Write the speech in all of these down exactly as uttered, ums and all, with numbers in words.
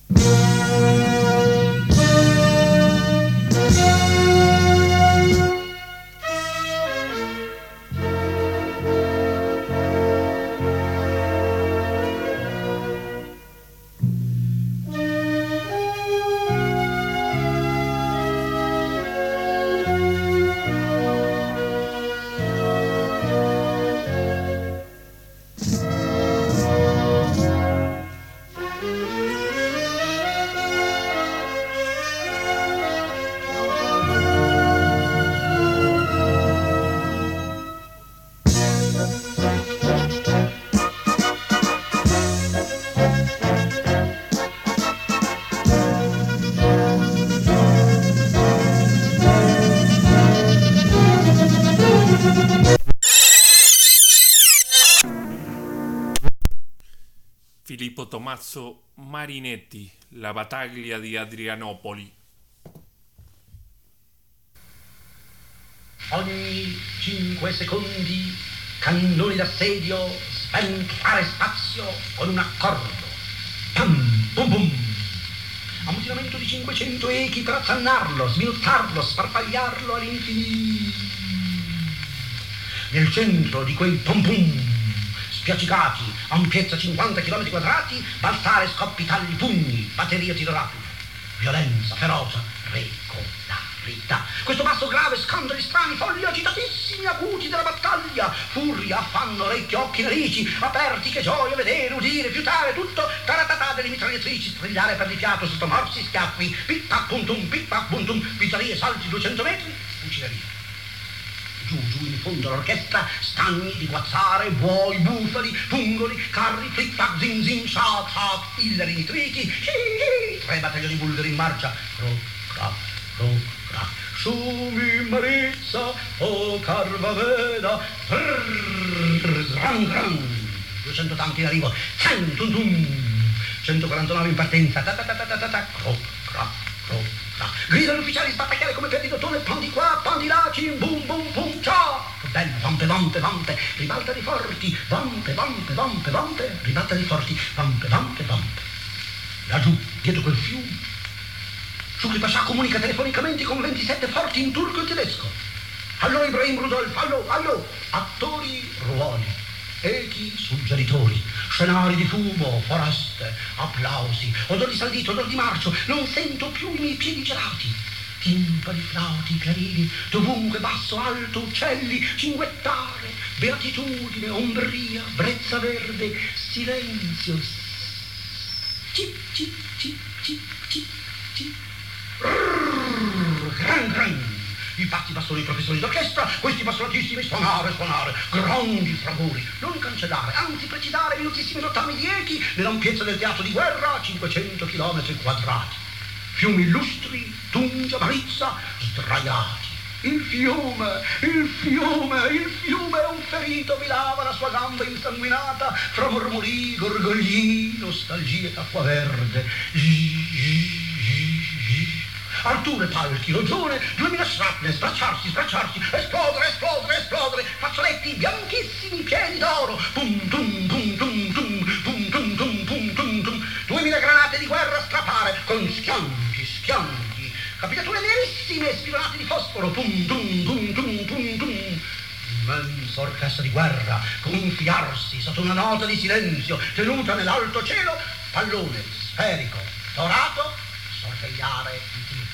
Filippo Tommaso Marinetti, La battaglia di Adrianopoli. Ogni cinque secondi cannoni d'assedio sventare spazio con un accordo. Pam, bum bum. Ammutinamento di cinquecento echi per affannarlo, sminuttarlo, sparpagliarlo all'infinito. Nel centro di quei pom pum spiaccicati, ampiezza cinquanta chilometri quadrati, balzare, scoppi, tagli, pugni, batteria, tiro rapido, violenza, ferocia, regolarità. Questo basso grave, scandali strani, folli agitatissimi, acuti della battaglia, furia, affanno, orecchie, occhi, narici, aperti, che gioia vedere, udire, fiutare, tutto, taratatà delle mitragliatrici, strigliare per di fiato sotto morsi, schiaffi, pic-pac, puntum, pic-pac, puntum, pizzerie, salti, duecento metri, fucileria. Giù, giù in fondo l'orchestra, stagni di guazzare, buoi, bufali, pungoli, carri, flic-flac, zin zin, shac, shac, illari nitriti, hi, hi, tre battaglioni bulgari in marcia, croc, crac, croc, crac, sumi Marizza, o Carvaveda, trrrr, zran, zran, duecento tanti in arrivo, zan, tum, tum, centoquarantanove in partenza, ta ta ta ta ta ta ta, croc, crac, croc, gridano gli ufficiali, sbattacchiare come per di dottone, pan di qua, pan di là, cim, bum, bum, bum, ciao! Bello, vampe, vampe, vampe, ribalta di forti, vampe, vampe, vampe, vampe, ribalta di forti, vampe, vampe, vampe. Laggiù, dietro quel fiume, Shukri Pasha comunica telefonicamente con ventisette forti in turco e tedesco. Allora Ibrahim Rudolf, allo, allo, attori, ruoli, echi, suggeritori, scenari di fumo, foreste, applausi, odor di saldito, odor di marcio, non sento più i miei piedi gelati. Timpani, flauti, clarini, dovunque basso, alto, uccelli, cinguettare, beatitudine, ombria, brezza verde, silenzio. Cip, cip, cip, cip, cip, cip. Rrrr, gran, gran. I pazzi bastoni professori d'orchestra, questi bastonatissimi, suonare, suonare, grandi fragori, non cancellare, anzi precisare minutissimi rottami di echi nell'ampiezza del teatro di guerra a cinquecento chilometri quadrati. Fiumi illustri, Tungia, Marizza, sdraiati. Il fiume, il fiume, il fiume è un ferito, vi lava la sua gamba insanguinata, fra mormori, gorgogli, nostalgie d'acqua verde. Alture, palchi, rogione, duemila shrapnel, sbracciarsi, sbracciarsi, esplodere, esplodere, esplodere, fazzoletti bianchissimi, pieni d'oro, pum, tum, pum, tum, tum, pum, tum, tum, pum, tum, tum, duemila granate di guerra strapare, con schianti, schianti, capitature nerissime, spirolate di fosforo, pum, tum, tum, tum, pum, tum, immensa orchestra di guerra, gonfiarsi sotto una nota di silenzio, tenuta nell'alto cielo, pallone sferico, dorato, sorvegliare il tiro.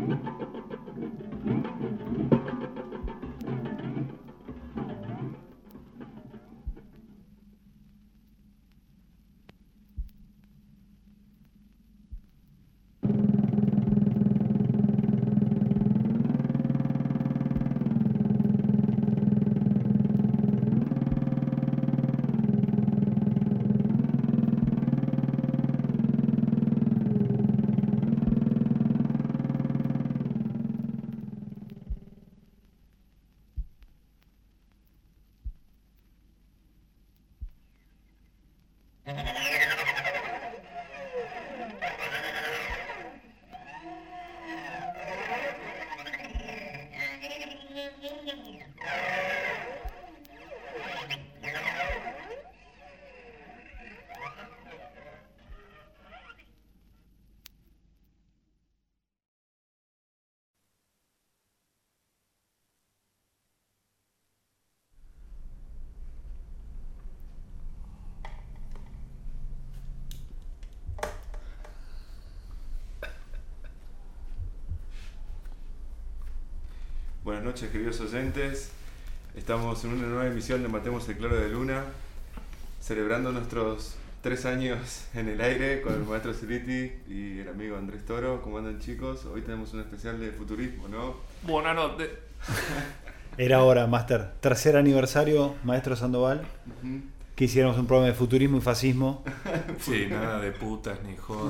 Buenas noches, queridos oyentes. Estamos en una nueva emisión de Matemos el Claro de Luna, celebrando nuestros tres años en el aire con el maestro Siliti y el amigo Andrés Toro. ¿Cómo andan, chicos? Hoy tenemos un especial de futurismo, ¿no? Buenas noches. Era hora, Master. Tercer aniversario, maestro Sandoval. Uh-huh. Que hiciéramos un programa de futurismo y fascismo. Sí, nada de putas ni joda.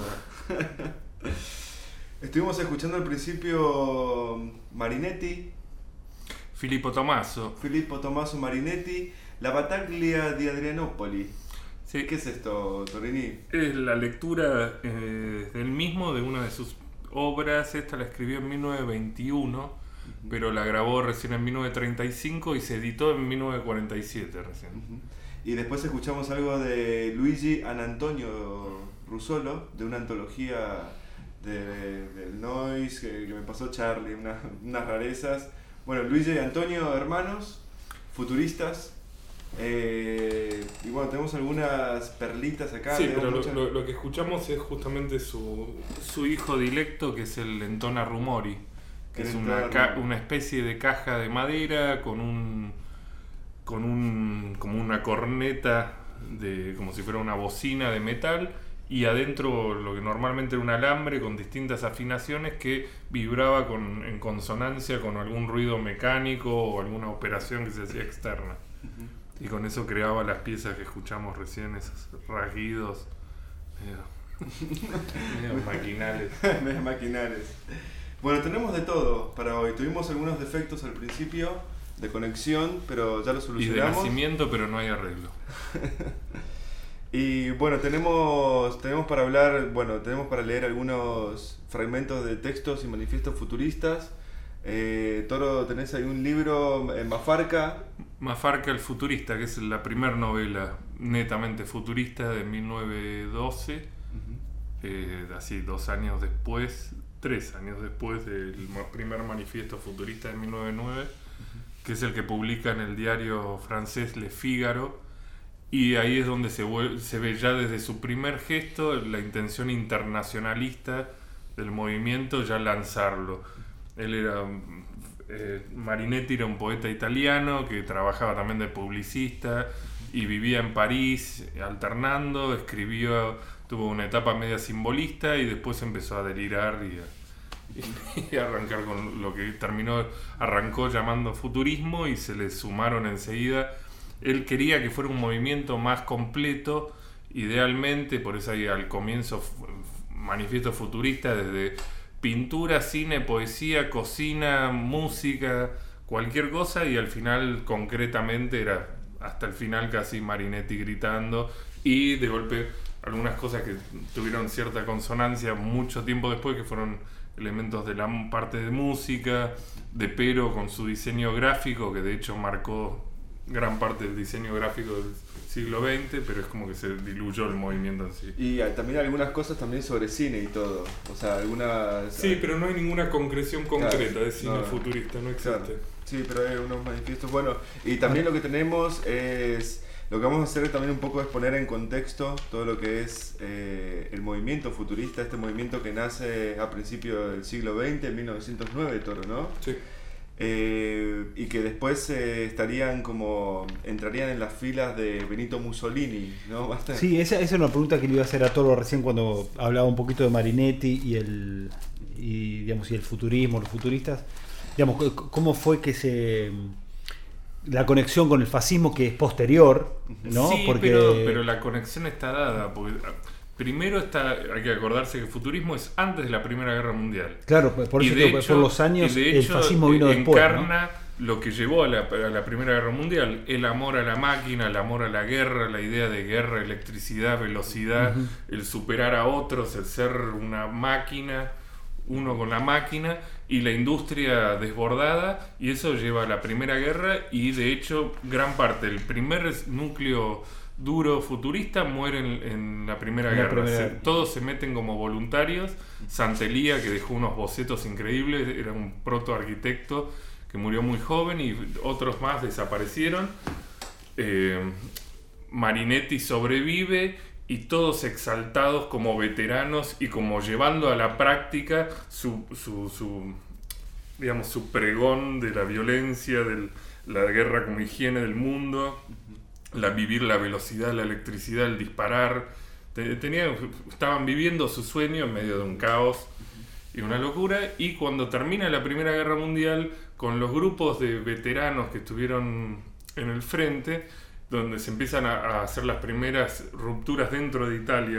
Estuvimos escuchando al principio Marinetti. Filippo Tommaso. Filippo Tommaso Marinetti, La Battaglia di Adrianopoli. Sí. ¿Qué es esto, Torini? Es la lectura eh, del mismo de una de sus obras. Esta la escribió en mil novecientos veintiuno, uh-huh. pero la grabó recién en mil novecientos treinta y cinco y se editó en mil novecientos cuarenta y siete recién. Uh-huh. Y después escuchamos algo de Luigi Anantonio Russolo, de una antología de, del noise que, que me pasó Charlie, una, unas rarezas. Bueno, Luigi y Antonio, hermanos, futuristas, eh, y bueno, tenemos algunas perlitas acá. Sí, pero muchas... lo, lo que escuchamos es justamente su, su hijo dilecto, que es el Lentona Rumori, que es una, ca- una especie de caja de madera con un con un como una corneta de como si fuera una bocina de metal, y adentro lo que normalmente era un alambre con distintas afinaciones que vibraba con, en consonancia con algún ruido mecánico o alguna operación que se hacía externa. Uh-huh. Y con eso creaba las piezas que escuchamos recién, esos rasguidos medio, medio maquinales. medio maquinales. Bueno, tenemos de todo para hoy. Tuvimos algunos defectos al principio de conexión, pero ya lo solucionamos. Y de nacimiento, pero no hay arreglo. Y bueno, tenemos tenemos para hablar, bueno, tenemos para leer algunos fragmentos de textos y manifiestos futuristas. Eh, Toro, tenés ahí un libro, eh, Mafarca. Mafarca el futurista, que es la primera novela netamente futurista de mil novecientos doce, uh-huh. eh, así dos años después, tres años después del primer manifiesto futurista de mil novecientos nueve, uh-huh. que es el que publica en el diario francés Le Figaro. Y ahí es donde se, vuelve, se ve ya desde su primer gesto la intención internacionalista del movimiento, ya lanzarlo. Él era, eh, Marinetti era un poeta italiano que trabajaba también de publicista y vivía en París alternando, escribió, tuvo una etapa media simbolista y después empezó a delirar y a, y a arrancar con lo que terminó, arrancó llamando futurismo, y se le sumaron enseguida. Él quería que fuera un movimiento más completo, idealmente, por eso ahí al comienzo manifiesto futurista, desde pintura, cine, poesía, cocina, música, cualquier cosa, y al final concretamente era hasta el final casi Marinetti gritando, y de golpe algunas cosas que tuvieron cierta consonancia mucho tiempo después, que fueron elementos de la parte de música, de Pero con su diseño gráfico, que de hecho marcó gran parte del diseño gráfico del siglo veinte, pero es como que se diluyó el movimiento en sí. Y también algunas cosas también sobre cine y todo, o sea, algunas... Sí, pero no hay ninguna concreción concreta, claro, de cine no, futurista, no existe. Claro. Sí, pero hay unos manifiestos, bueno, y también lo que tenemos es Lo que vamos a hacer también un poco es poner en contexto todo lo que es eh, el movimiento futurista, este movimiento que nace a principios del siglo veinte, en mil novecientos nueve, Toro, ¿no? Sí. Eh, y que después eh, estarían como, entrarían en las filas de Benito Mussolini, ¿no? ¿Basta? Sí, esa, esa es una pregunta que le iba a hacer a Toro recién cuando hablaba un poquito de Marinetti y el, y, digamos, y el futurismo, los futuristas. Digamos, ¿cómo fue que se... la conexión con el fascismo que es posterior, ¿no? Sí, porque... pero, pero la conexión está dada, porque primero está, hay que acordarse que el futurismo es antes de la Primera Guerra Mundial. Claro, por eso y de que hecho, por los años de hecho, el fascismo vino después, encarna ¿no? lo que llevó a la, a la Primera Guerra Mundial, el amor a la máquina, el amor a la guerra, la idea de guerra, electricidad, velocidad, uh-huh. el superar a otros, el ser una máquina, uno con la máquina, y la industria desbordada, y eso lleva a la Primera Guerra, y de hecho gran parte del primer núcleo duro futurista muere en, en la Primera la Guerra. primera... Se, todos se meten como voluntarios. Santelía, que dejó unos bocetos increíbles, era un protoarquitecto que murió muy joven, y otros más desaparecieron. Eh, Marinetti sobrevive, y todos exaltados como veteranos y como llevando a la práctica su, su, su, digamos, su pregón de la violencia, de la guerra como higiene del mundo, la vivir la velocidad, la electricidad, el disparar. Tenían, estaban viviendo su sueño en medio de un caos y una locura, y cuando termina la Primera Guerra Mundial, con los grupos de veteranos que estuvieron en el frente, donde se empiezan a, a hacer las primeras rupturas dentro de Italia,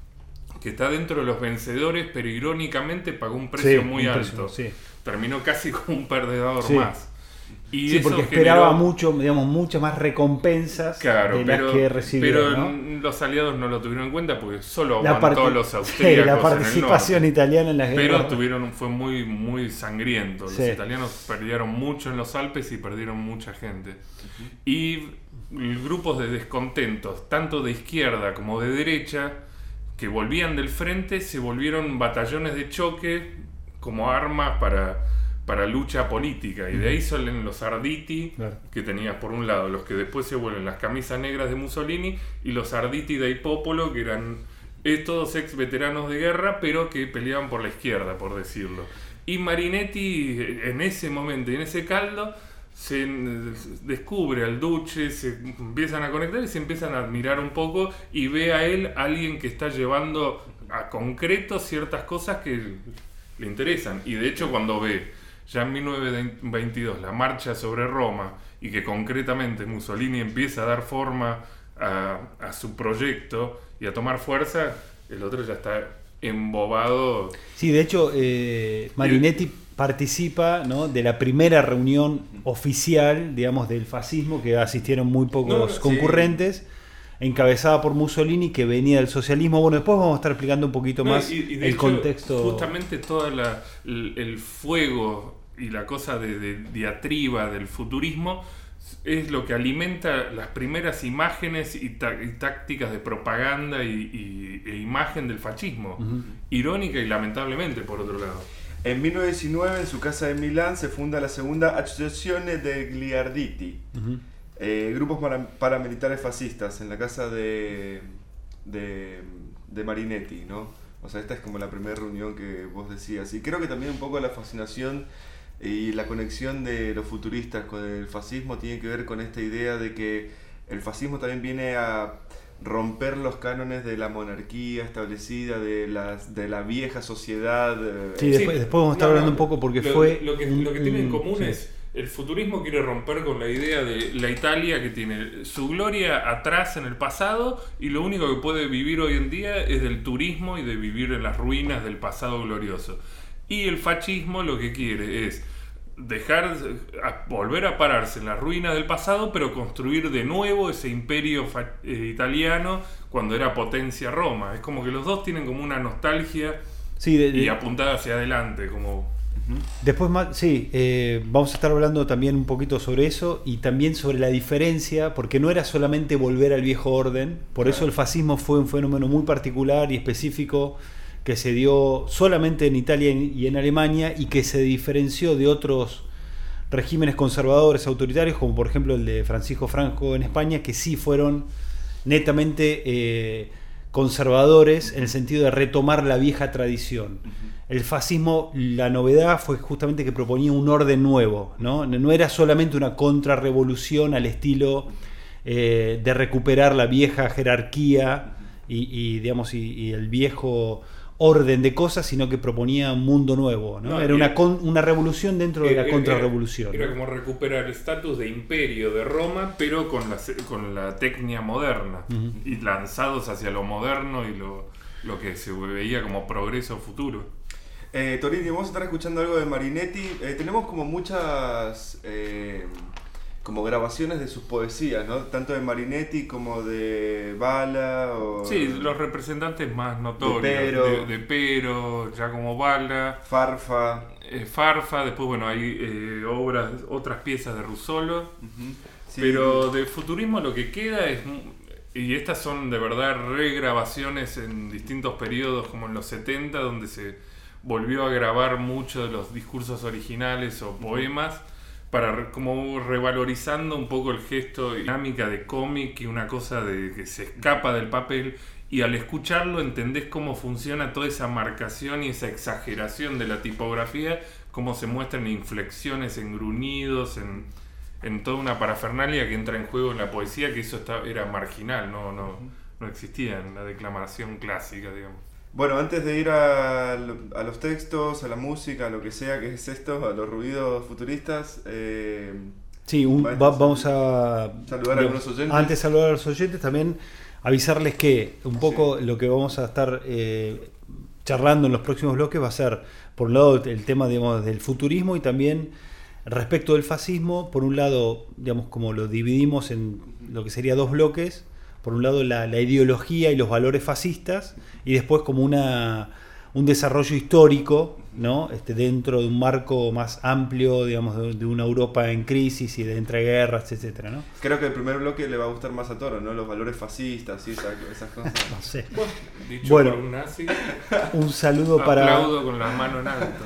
que está dentro de los vencedores, pero irónicamente pagó un precio sí, muy alto. Sí. Terminó casi como un perdedor sí. más. Y sí, eso porque esperaba generó, mucho, digamos, muchas más recompensas claro, de pero, las que recibió. Pero ¿no? los aliados no lo tuvieron en cuenta porque solo la aguantó parte, los austríacos sí, la participación en el norte. italiana en las guerras. Pero tuvieron, fue muy, muy sangriento. Sí. Los italianos perdieron mucho en los Alpes y perdieron mucha gente. Uh-huh. Y grupos de descontentos, tanto de izquierda como de derecha, que volvían del frente, se volvieron batallones de choque como armas para, para lucha política, y de ahí salen los Arditi, claro. que tenías por un lado los que después se vuelven las camisas negras de Mussolini, y los Arditi dei Popolo, que eran todos ex veteranos de guerra, pero que peleaban por la izquierda, por decirlo. Y Marinetti, en ese momento y en ese caldo, se descubre al Duce, se empiezan a conectar y se empiezan a admirar un poco, y ve a él alguien que está llevando a concreto ciertas cosas que le interesan. Y de hecho, cuando ve ya en mil novecientos veintidós la marcha sobre Roma, y que concretamente Mussolini empieza a dar forma a, a su proyecto y a tomar fuerza, el otro ya está embobado. Sí, de hecho, eh, Marinetti y, participa, ¿no?, de la primera reunión oficial, digamos, del fascismo, que asistieron muy pocos no, concurrentes, sí. encabezada por Mussolini, que venía del socialismo. Bueno, después vamos a estar explicando un poquito no, más y, y el hecho, contexto. Justamente todo la, el, el fuego y la cosa de, de diatriba del futurismo es lo que alimenta las primeras imágenes y, ta, y tácticas de propaganda y, y, e imagen del fascismo. Uh-huh. Irónica y lamentablemente, por otro lado. En mil novecientos diecinueve, en su casa de Milán, se funda la segunda Associazione degli Arditi, uh-huh. eh, grupos para, paramilitares fascistas, en la casa de, de, de Marinetti, ¿no? O sea, esta es como la primera reunión que vos decías. Y creo que también un poco la fascinación y la conexión de los futuristas con el fascismo tiene que ver con esta idea de que el fascismo también viene a romper los cánones de la monarquía establecida, de, las, de la vieja sociedad. Sí, después, sí. después vamos a estar no, hablando no, un poco porque lo, fue... Lo que, un, lo que tiene en común sí. es, el futurismo quiere romper con la idea de la Italia que tiene su gloria atrás en el pasado, y lo único que puede vivir hoy en día es del turismo y de vivir en las ruinas del pasado glorioso. Y el fascismo lo que quiere es dejar, a, volver a pararse en las ruinas del pasado, pero construir de nuevo ese imperio fa- eh, italiano cuando era potencia Roma. Es como que los dos tienen como una nostalgia sí, de, de, y apuntada hacia adelante, como... Después más, sí, eh, vamos a estar hablando también un poquito sobre eso, y también sobre la diferencia, porque no era solamente volver al viejo orden. Por claro. eso el fascismo fue un fenómeno muy particular y específico, que se dio solamente en Italia y en Alemania, y que se diferenció de otros regímenes conservadores, autoritarios, como por ejemplo el de Francisco Franco en España, que sí fueron netamente eh, conservadores en el sentido de retomar la vieja tradición. El fascismo, la novedad fue justamente que proponía un orden nuevo, ¿no? No era solamente una contrarrevolución al estilo eh, de recuperar la vieja jerarquía y, y digamos, y, y el viejo orden de cosas, sino que proponía un mundo nuevo, ¿no? No, era una, con, una revolución dentro de la era, contrarrevolución. Era, era ¿no? como recuperar el estatus de imperio de Roma, pero con la, con la técnica moderna, uh-huh. y lanzados hacia lo moderno y lo, lo que se veía como progreso futuro. Eh, Torini, vamos a estar escuchando algo de Marinetti. Eh, tenemos como muchas eh, como grabaciones de sus poesías, ¿no? Tanto de Marinetti como de Bala. O sí, los representantes más notorios. De Pero, de, de Pero Giacomo Balla. Farfa. Eh, Farfa, después, bueno, hay eh, obras, otras piezas de Russolo. Uh-huh. Sí. Pero de futurismo lo que queda es... Y estas son de verdad regrabaciones en distintos periodos, como en los setenta, donde se volvió a grabar muchos de los discursos originales o poemas, para como revalorizando un poco el gesto, dinámica de cómic y una cosa de que se escapa del papel, y al escucharlo entendés cómo funciona toda esa marcación y esa exageración de la tipografía, cómo se muestran inflexiones en gruñidos, en, en toda una parafernalia que entra en juego en la poesía, que eso está, era marginal, no, no, no existía en la declamación clásica, digamos. Bueno, antes de ir a, a los textos, a la música, a lo que sea que es esto, a los ruidos futuristas, eh, sí, un, va, vamos a saludar a algunos oyentes. Antes de saludar a los oyentes, también avisarles que un poco sí. lo que vamos a estar eh, charlando en los próximos bloques va a ser, por un lado, el tema, digamos, del futurismo, y también respecto del fascismo. Por un lado, digamos, como lo dividimos en lo que sería dos bloques. Por un lado la, la ideología y los valores fascistas, y después como una un desarrollo histórico, ¿no? Este, dentro de un marco más amplio, digamos, de, de una Europa en crisis y de entreguerras, etcétera, ¿no? Creo que el primer bloque le va a gustar más a Toro, ¿no? Los valores fascistas y esa, esas cosas. No sé. Bueno, dicho bueno, por un nazi, un saludo para... Aplaudo con las manos en alto.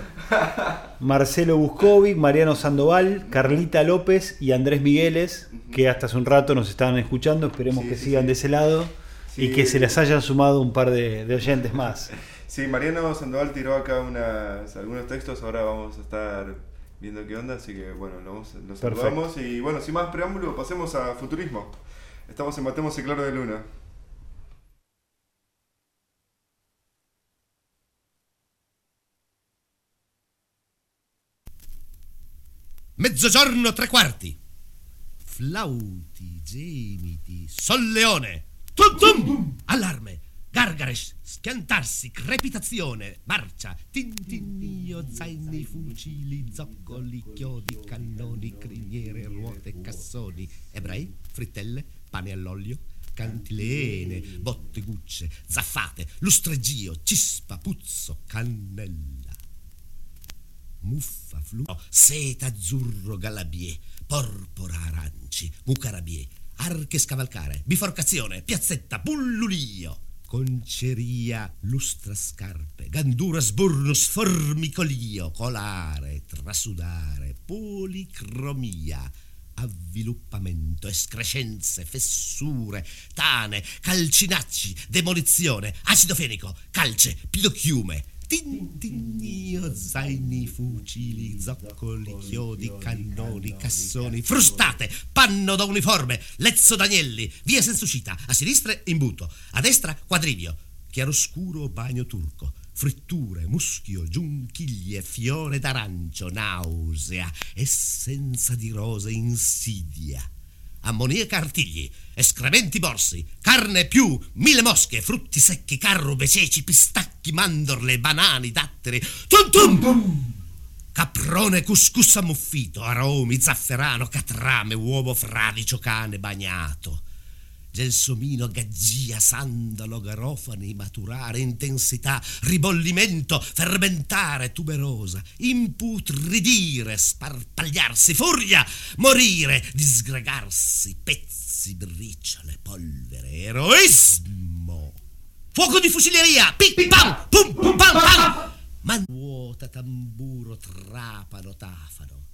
Marcelo Buscovic, Mariano Sandoval, Carlita López y Andrés Migueles, que hasta hace un rato nos estaban escuchando. Esperemos sí, que sí, sigan sí. de ese lado, sí. y que se les hayan sumado un par de, de oyentes más. Sí, Mariano Sandoval tiró acá unas, algunos textos, ahora vamos a estar viendo qué onda, así que bueno, los, los saludamos. Y bueno, sin más preámbulo, pasemos a futurismo. Estamos en Matemos el Claro de Luna. Mezzogiorno tre quarti. Flauti, gemiti, solleone. Tum tum! Allarme. Gargares, schiantarsi, crepitazione, marcia, tintinnio, zaini, fucili, zoccoli, chiodi, cannoni, criniere, ruote, cassoni, ebrei, frittelle, pane all'olio, cantilene, bottegucce, zaffate, lustreggio, cispa, puzzo, cannella, muffa, flu, seta, azzurro, galabier, porpora, aranci, mucarabier, arche, scavalcare, biforcazione, piazzetta, pullulio, conceria, lustra scarpe, gandura, sburnus, formicolio, colare, trasudare, policromia, avviluppamento, escrescenze, fessure, tane, calcinacci, demolizione, acido fenico, calce, pidocchiume, tintinnio, zaini, fucili, zoccoli, chiodi, cannoni, cassoni, frustate, panno da uniforme, lezzo d'agnelli, via senza uscita, a sinistra imbuto, a destra quadrivio, chiaroscuro bagno turco, fritture, muschio, giunchiglie, fiore d'arancio, nausea, essenza di rose, insidia, ammoniaca, artigli, escrementi borsi, carne più, mille mosche, frutti secchi, carrube, ceci, pistacchi, mandorle, banani, datteri, tum tum tum, caprone, couscous ammuffito, aromi, zafferano, catrame, uovo fradicio, cane bagnato, gelsomino, gaggia, sandalo, garofani, maturare, intensità, ribollimento, fermentare, tuberosa, imputridire, sparpagliarsi, furia, morire, disgregarsi, pezzi, briciole, polvere, eroismo, fuoco di fucilieria, pim pam, pum pum pam pam, man vuota, tamburo, trapano, tafano,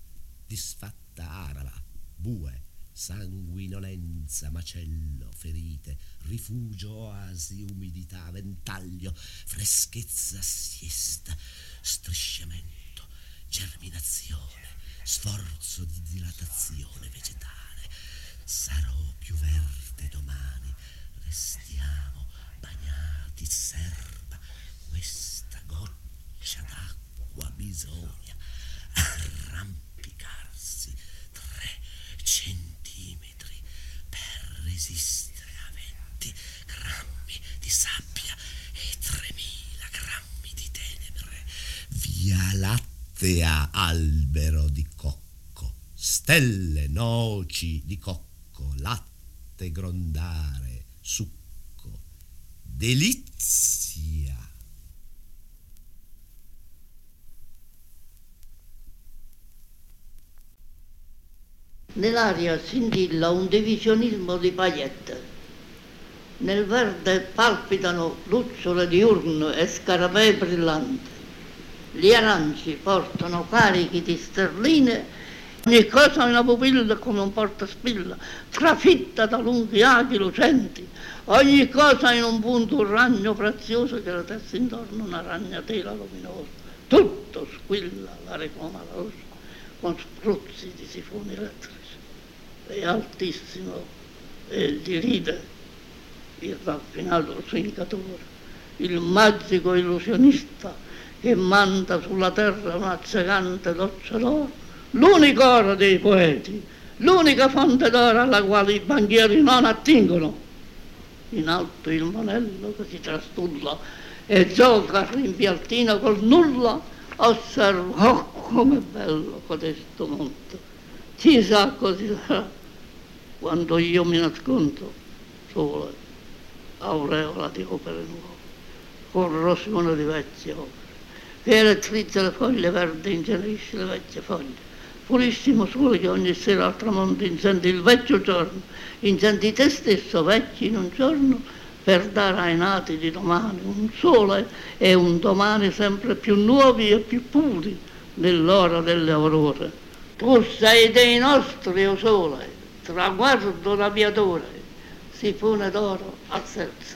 disfatta araba, bue, sanguinolenza, macello, ferite, rifugio, oasi, umidità, ventaglio, freschezza, siesta, strisciamento, germinazione, sforzo di dilatazione vegetale. Sarò più verde domani, restiamo bagnati, serba, questa goccia d'acqua bisogna arrampicarsi tre centimetri per resistere a venti grammi di sabbia e tremila grammi di tenebre. Via Lattea, albero di cocco, stelle, noci di cocco, latte grondare, succo, delizia. Nell'aria scintilla un divisionismo di pagliette. Nel verde palpitano lucciole diurne e scarabei brillanti. Gli aranci portano carichi di sterline. Ogni cosa ha una pupilla come un portaspilla, trafitta da lunghi aghi lucenti. Ogni cosa in un punto un ragno prezioso che la testa intorno una ragnatela luminosa. Tutto squilla la reclama rosa con spruzzi di sifoni elettrici. È altissimo e gli ride il raffinato swincatore, il magico illusionista che manda sulla terra una accecante doccia d'oro, l'unico oro dei poeti, l'unica fonte d'oro alla quale i banchieri non attingono. In alto il monello che si trastulla e gioca rimpialtino col nulla, osserva, oh com'è bello codesto monte, chissà così sarà quando io mi nascondo sole, aureola di opere nuove, corrosione di vecchie opere, che elettrizza le foglie verdi, incenerisce le vecchie foglie, purissimo sole che ogni sera al tramonto incendi il vecchio giorno, incendi te stesso vecchi in un giorno per dare ai nati di domani un sole e un domani sempre più nuovi e più puri nell'ora delle aurore. Tu sei dei nostri, o sole, traguardo rapiatore, sifone d'oro al serzo.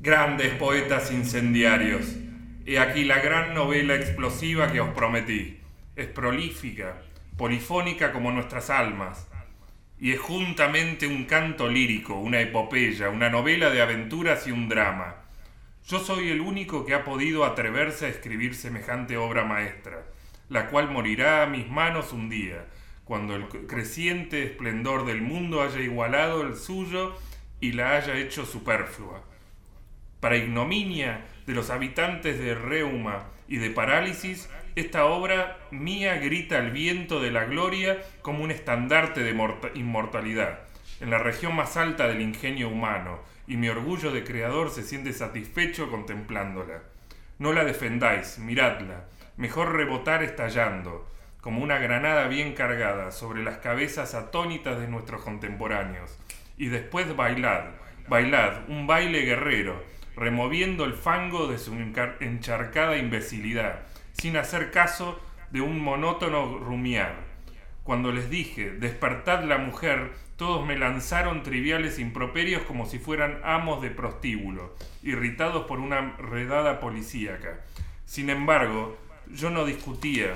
Grandes poetas incendiarios, he aquí la gran novela explosiva que os prometí. Es prolífica, polifónica como nuestras almas, y es juntamente un canto lírico, una epopeya, una novela de aventuras y un drama. Yo soy el único que ha podido atreverse a escribir semejante obra maestra, la cual morirá a mis manos un día, cuando el creciente esplendor del mundo haya igualado el suyo y la haya hecho superflua. Para ignominia de los habitantes de Reuma y de Parálisis, esta obra mía grita al viento de la gloria como un estandarte de inmortalidad, en la región más alta del ingenio humano, y mi orgullo de creador se siente satisfecho contemplándola. No la defendáis, miradla, mejor rebotar estallando, como una granada bien cargada, sobre las cabezas atónitas de nuestros contemporáneos, y después bailad, bailad, un baile guerrero, removiendo el fango de su encharcada imbecilidad, sin hacer caso de un monótono rumiar. Cuando les dije, despertad la mujer, todos me lanzaron triviales improperios como si fueran amos de prostíbulo, irritados por una redada policíaca. Sin embargo, yo no discutía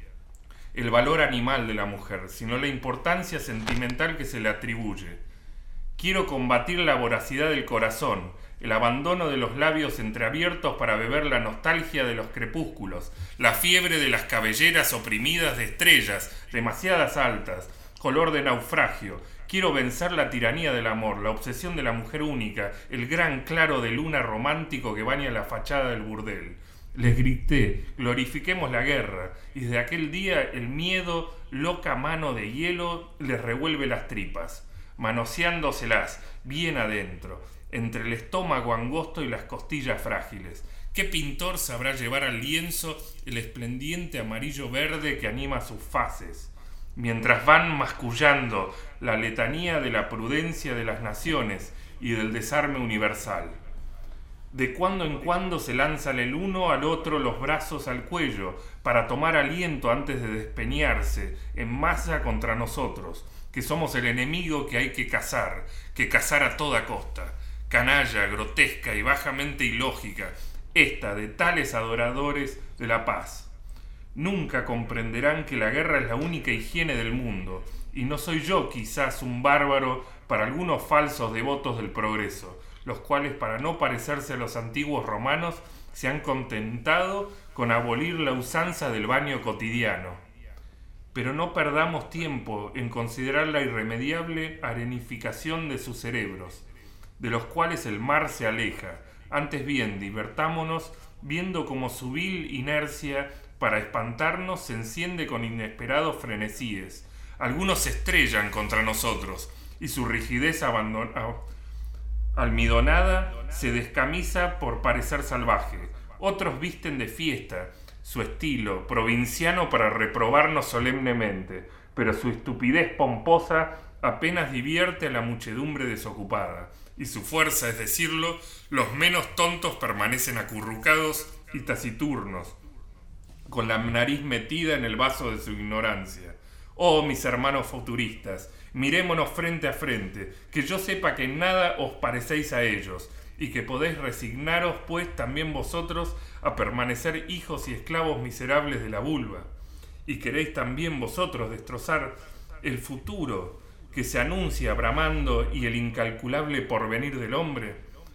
el valor animal de la mujer, sino la importancia sentimental que se le atribuye. Quiero combatir la voracidad del corazón, el abandono de los labios entreabiertos para beber la nostalgia de los crepúsculos, la fiebre de las cabelleras oprimidas de estrellas demasiadas altas, color de naufragio. Quiero vencer la tiranía del amor, la obsesión de la mujer única, el gran claro de luna romántico que baña la fachada del burdel. Les grité, glorifiquemos la guerra, y desde aquel día el miedo, loca mano de hielo, les revuelve las tripas, manoseándoselas bien adentro, entre el estómago angosto y las costillas frágiles. ¿Qué pintor sabrá llevar al lienzo el esplendiente amarillo verde que anima sus faces, mientras van mascullando la letanía de la prudencia de las naciones y del desarme universal? De cuando en cuando se lanzan el uno al otro los brazos al cuello para tomar aliento antes de despeñarse en masa contra nosotros, que somos el enemigo que hay que cazar, que cazar a toda costa. Canalla, grotesca y bajamente ilógica, esta de tales adoradores de la paz. Nunca comprenderán que la guerra es la única higiene del mundo, y no soy yo quizás un bárbaro para algunos falsos devotos del progreso, los cuales, para no parecerse a los antiguos romanos, se han contentado con abolir la usanza del baño cotidiano. Pero no perdamos tiempo en considerar la irremediable arenificación de sus cerebros, de los cuales el mar se aleja. Antes bien, divertámonos viendo cómo su vil inercia para espantarnos se enciende con inesperados frenesíes. Algunos se estrellan contra nosotros, y su rigidez abandonada almidonada se descamisa por parecer salvaje. Otros visten de fiesta su estilo provinciano para reprobarnos solemnemente, pero su estupidez pomposa apenas divierte a la muchedumbre desocupada, y su fuerza, es decirlo, los menos tontos permanecen acurrucados y taciturnos, con la nariz metida en el vaso de su ignorancia. Oh, mis hermanos futuristas, mirémonos frente a frente, que yo sepa que en nada os parecéis a ellos, y que podéis resignaros, pues, también vosotros a permanecer hijos y esclavos miserables de la vulva, y queréis también vosotros destrozar el futuro que se anuncia bramando y el incalculable porvenir del hombre.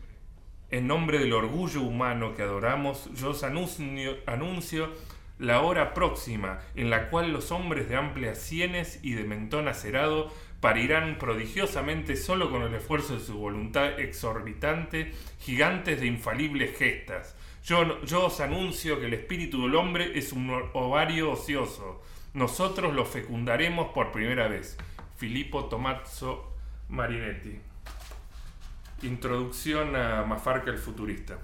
En nombre del orgullo humano que adoramos, yo os anuncio, anuncio la hora próxima en la cual los hombres de amplias sienes y de mentón acerado parirán prodigiosamente solo con el esfuerzo de su voluntad exorbitante gigantes de infalibles gestas. Yo, yo os anuncio que el espíritu del hombre es un ovario ocioso. Nosotros lo fecundaremos por primera vez. Filippo Tommaso Marinetti. Introducción a Mafarca el futurista.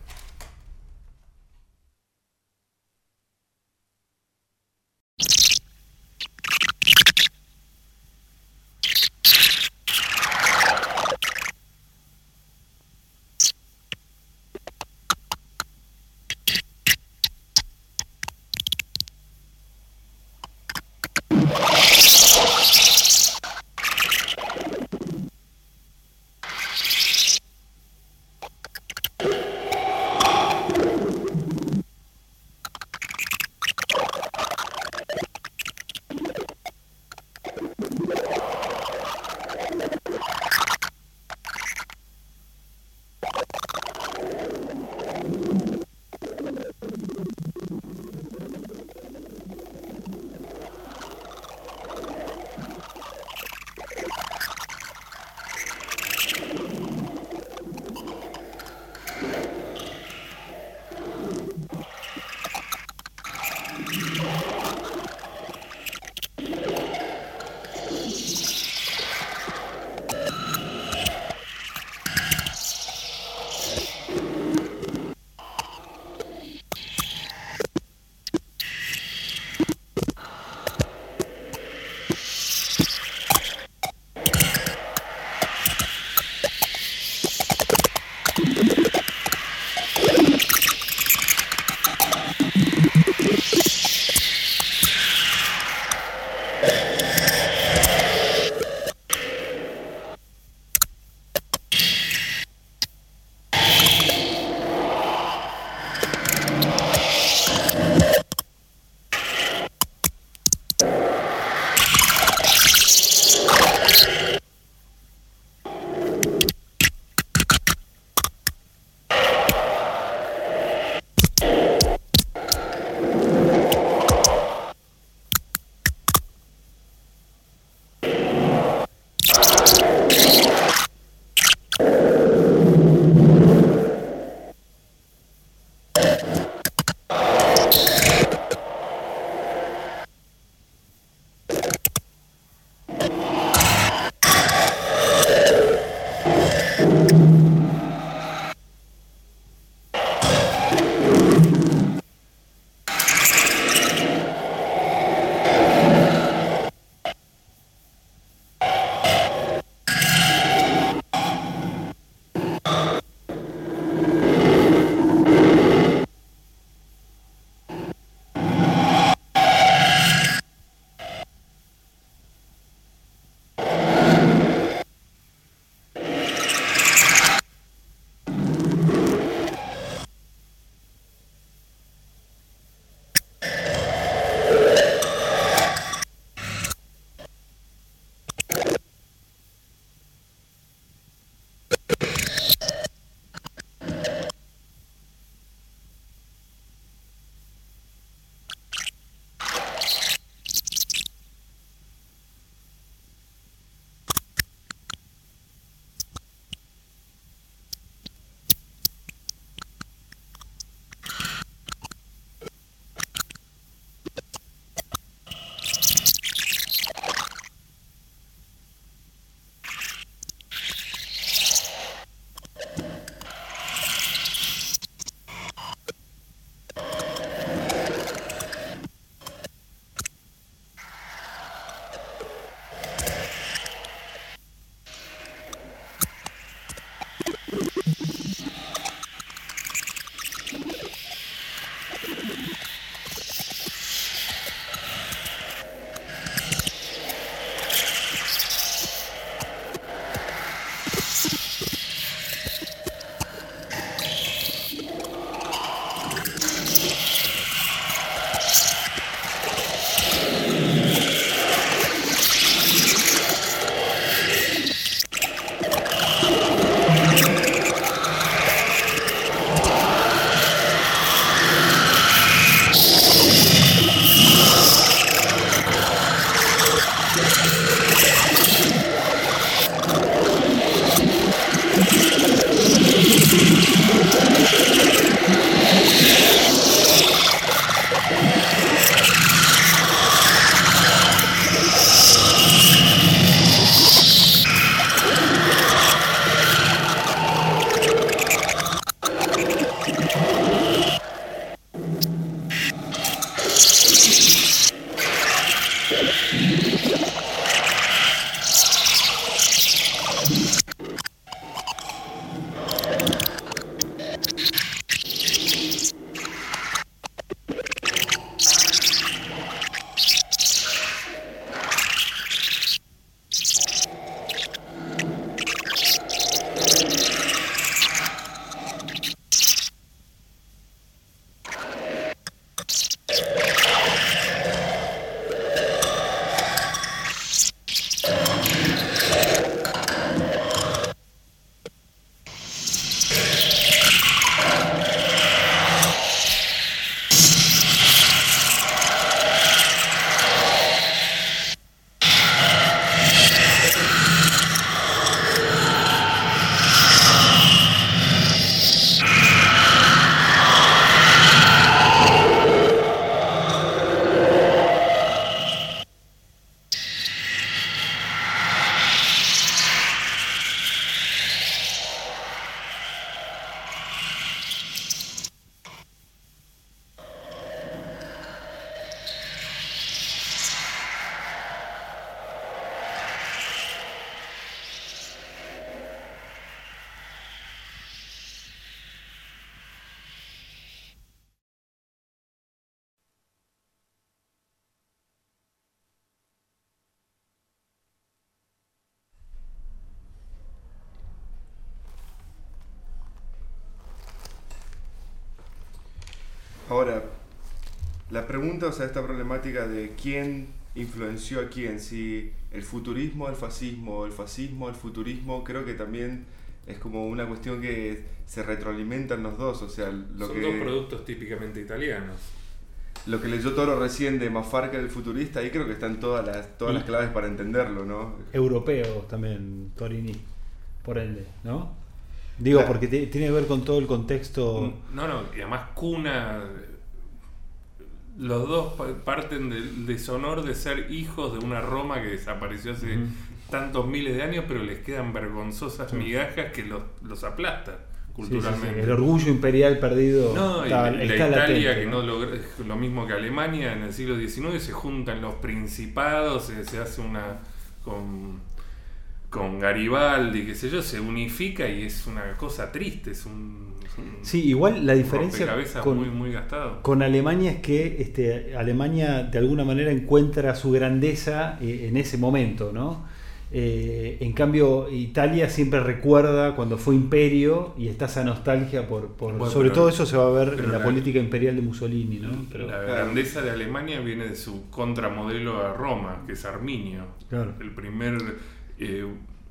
Ahora, la pregunta, o sea, esta problemática de quién influenció a quién, si el futurismo al fascismo o el fascismo al futurismo, creo que también es como una cuestión que se retroalimentan los dos, o sea, lo Son que... dos productos típicamente italianos. Lo que leyó Toro recién de Mafarca del futurista, ahí creo que están todas las, todas las claves para entenderlo, ¿no? Europeo también, Torini, por ende, ¿no? Digo, la... porque te, tiene que ver con todo el contexto... No, no, y además cuna Los dos parten del deshonor de ser hijos de una Roma que desapareció hace uh-huh. tantos miles de años, pero les quedan vergonzosas sí. migajas que los, los aplastan culturalmente. Sí, sí, sí. El orgullo imperial perdido. No, está, y la, está la Italia, latente, que ¿no? no logra, lo mismo que Alemania, en el siglo diecinueve se juntan los principados, se, se hace una... con con Garibaldi, qué sé yo, se unifica y es una cosa triste, es un... un sí, igual la diferencia con, muy, muy gastado. Con Alemania es que este, Alemania de alguna manera encuentra su grandeza eh, en ese momento, ¿no? Eh, en cambio, Italia siempre recuerda cuando fue imperio y está esa nostalgia por... por bueno, sobre pero, todo eso se va a ver en la, la política imperial de Mussolini, ¿no? Pero, la grandeza de Alemania viene de su contramodelo a Roma, que es Arminio. Claro. El primer... Eh,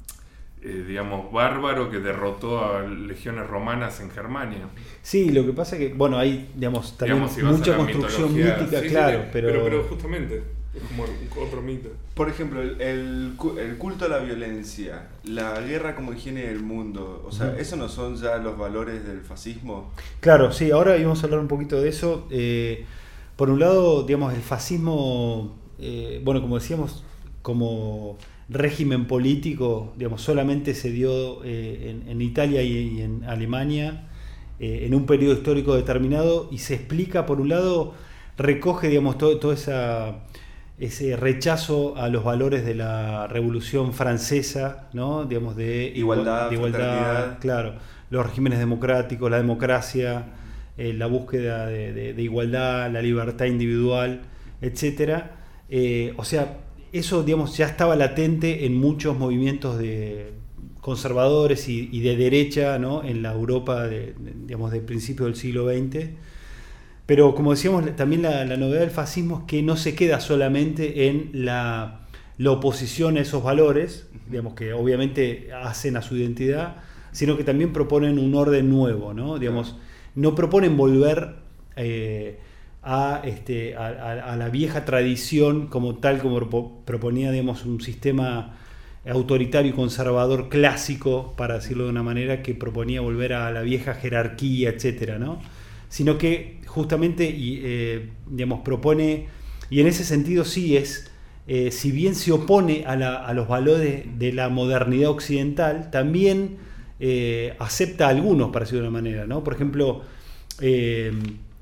eh, digamos, bárbaro que derrotó a legiones romanas en Germania. Sí, lo que pasa es que, bueno, hay, digamos, también digamos, si mucha construcción mítica, sí, claro, sí, pero... pero... Pero justamente, es como otro mito. Por ejemplo, el, el, el culto a la violencia, la guerra como higiene del mundo, o sea, uh-huh. ¿eso no son ya los valores del fascismo? Claro, sí, ahora íbamos a hablar un poquito de eso. Eh, por un lado, digamos, el fascismo, eh, bueno, como decíamos, como... régimen político, digamos, solamente se dio eh, en, en Italia y, y en Alemania eh, en un periodo histórico determinado y se explica, por un lado, recoge, digamos, todo, todo esa, ese rechazo a los valores de la Revolución Francesa, ¿no? Digamos, de igualdad, de igualdad, claro, los regímenes democráticos, la democracia, eh, la búsqueda de, de, de igualdad, la libertad individual, etcétera. Eh, o sea, eso, digamos, ya estaba latente en muchos movimientos de conservadores y, y de derecha, ¿no? En la Europa de, de, digamos, de principios del siglo veinte. Pero como decíamos, también la, la novedad del fascismo es que no se queda solamente en la, la oposición a esos valores, digamos, que obviamente hacen a su identidad, sino que también proponen un orden nuevo, ¿no? Digamos, no proponen volver eh, a, este, a, a, a la vieja tradición como tal, como proponía, digamos, un sistema autoritario y conservador clásico, para decirlo de una manera, que proponía volver a la vieja jerarquía, etcétera, ¿no? Sino que justamente, y, eh, digamos, propone, y en ese sentido sí es, eh, si bien se opone a, la, a los valores de la modernidad occidental, también eh, acepta algunos, para decirlo de una manera, ¿no? Por ejemplo, eh,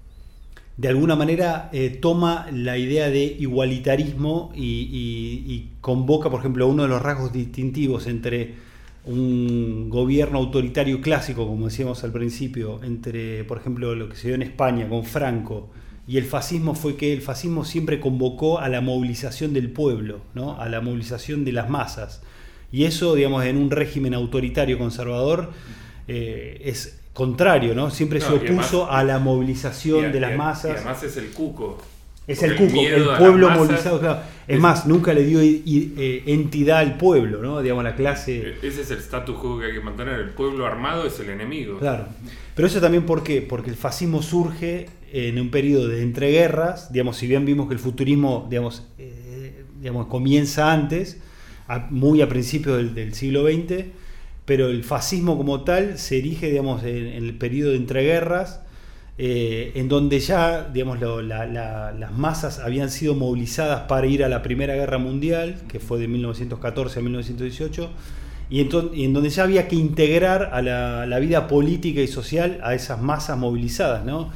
de alguna manera eh, toma la idea de igualitarismo y, y, y convoca, por ejemplo, uno de los rasgos distintivos entre un gobierno autoritario clásico, como decíamos al principio, entre, por ejemplo, lo que se dio en España con Franco y el fascismo, fue que el fascismo siempre convocó a la movilización del pueblo, ¿no? A la movilización de las masas. Y eso, digamos, en un régimen autoritario conservador eh, es contrario, ¿no? Siempre no, se opuso además, a la movilización y, de las y, masas. Y además es el cuco. Es el cuco, el, el pueblo movilizado, claro. Es, es más, nunca le dio i, i, eh, entidad al pueblo, ¿no? Digamos, la clase... Ese es el status quo que hay que mantener. El pueblo armado es el enemigo. Claro. Pero eso también, ¿por qué? Porque el fascismo surge en un periodo de entreguerras, digamos, si bien vimos que el futurismo, digamos, eh, digamos comienza antes, a, muy a principios del, del siglo veinte, pero el fascismo como tal se erige, digamos, en, en el periodo de entreguerras, eh, en donde ya, digamos, lo, la, la, las masas habían sido movilizadas para ir a la Primera Guerra Mundial, que fue de mil novecientos catorce a mil novecientos dieciocho, y, entonces, y en donde ya había que integrar a la, la vida política y social a esas masas movilizadas, ¿no?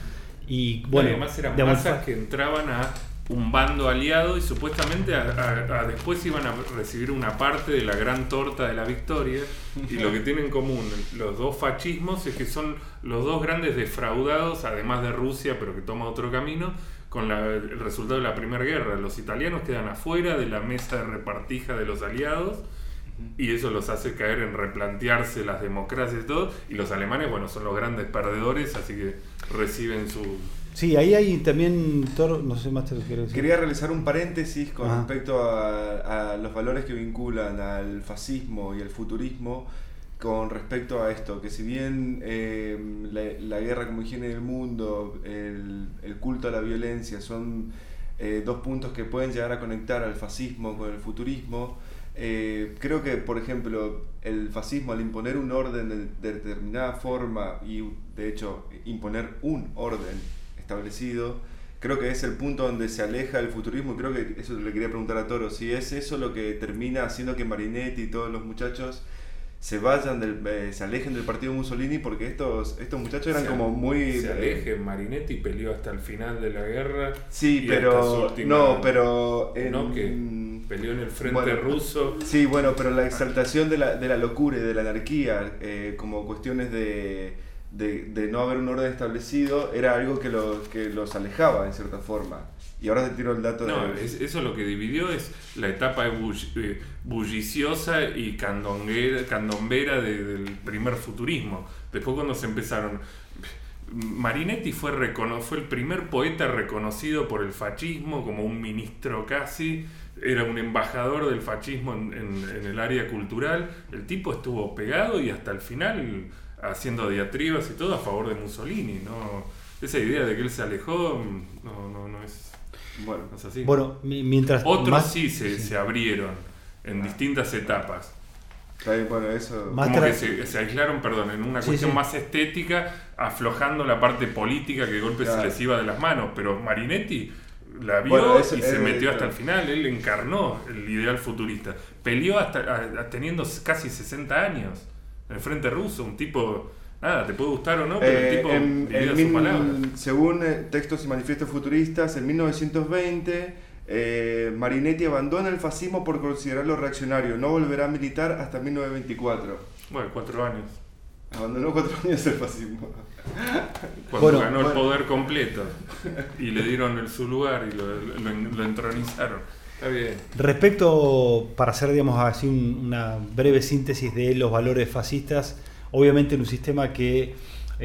Y bueno, no, además eran digamos, masas que entraban a un bando aliado y supuestamente a, a, a después iban a recibir una parte de la gran torta de la victoria. Y lo que tienen en común los dos fascismos es que son los dos grandes defraudados, además de Rusia, pero que toma otro camino, con la, el resultado de la Primera Guerra. Los italianos quedan afuera de la mesa de repartija de los aliados y eso los hace caer en replantearse las democracias y todo, y los alemanes, bueno, son los grandes perdedores, así que reciben su... Sí, ahí hay también, Toro, no sé más te lo quiero decir. Quería realizar un paréntesis con ah. respecto a, a los valores que vinculan al fascismo y al futurismo con respecto a esto, que si bien eh, la, la guerra como higiene del mundo, el, el culto a la violencia son eh, dos puntos que pueden llegar a conectar al fascismo con el futurismo, eh, creo que, por ejemplo, el fascismo, al imponer un orden de, de determinada forma y de hecho imponer un orden establecido, creo que es el punto donde se aleja el futurismo, y creo que eso le quería preguntar a Toro, si es eso lo que termina haciendo que Marinetti y todos los muchachos se vayan del, eh, se alejen del partido Mussolini, porque estos estos muchachos eran se, como muy... Se aleje, Marinetti peleó hasta el final de la guerra. Sí, pero... Última, no, pero... En, no, que peleó en el frente bueno, ruso. Sí, bueno, pero la exaltación de la, de la locura y de la anarquía, eh, como cuestiones de, de, de no haber un orden establecido, era algo que los, que los alejaba, en cierta forma. Y ahora te tiro el dato no, de... Es, eso lo que dividió es la etapa bull- bulliciosa y candonguera, candombera de, del primer futurismo. Después cuando se empezaron... Marinetti fue, recono- fue el primer poeta reconocido por el fascismo como un ministro casi, era un embajador del fascismo en, en, en el área cultural. El tipo estuvo pegado y hasta el final haciendo diatribas y todo a favor de Mussolini, ¿no? Esa idea de que él se alejó no, no, no es... Bueno, es así. Bueno, mientras otros más, sí, se, sí se abrieron en ah. distintas etapas. Bueno, eso... Como tra- que se, se aislaron, perdón, en una sí, cuestión sí. más estética, aflojando la parte política que de golpe claro. se les iba de las manos. Pero Marinetti la vio bueno, eso, y se metió hasta el final. Él encarnó el ideal futurista. Peleó hasta a, a, teniendo casi sesenta años en el frente ruso. Un tipo... Nada, te puede gustar o no, pero eh, el tipo en, diría en su mil, palabra. Según eh, textos y manifiestos futuristas, en mil novecientos veinte eh, Marinetti abandona el fascismo por considerarlo reaccionario. No volverá a militar hasta mil novecientos veinticuatro. Bueno, cuatro años. Abandonó cuatro años el fascismo. Cuando bueno, ganó bueno. el poder completo y le dieron el, su lugar y lo, lo, lo entronizaron. Está bien. Respecto, para hacer digamos así un, una breve síntesis de los valores fascistas, obviamente en un sistema que, eh,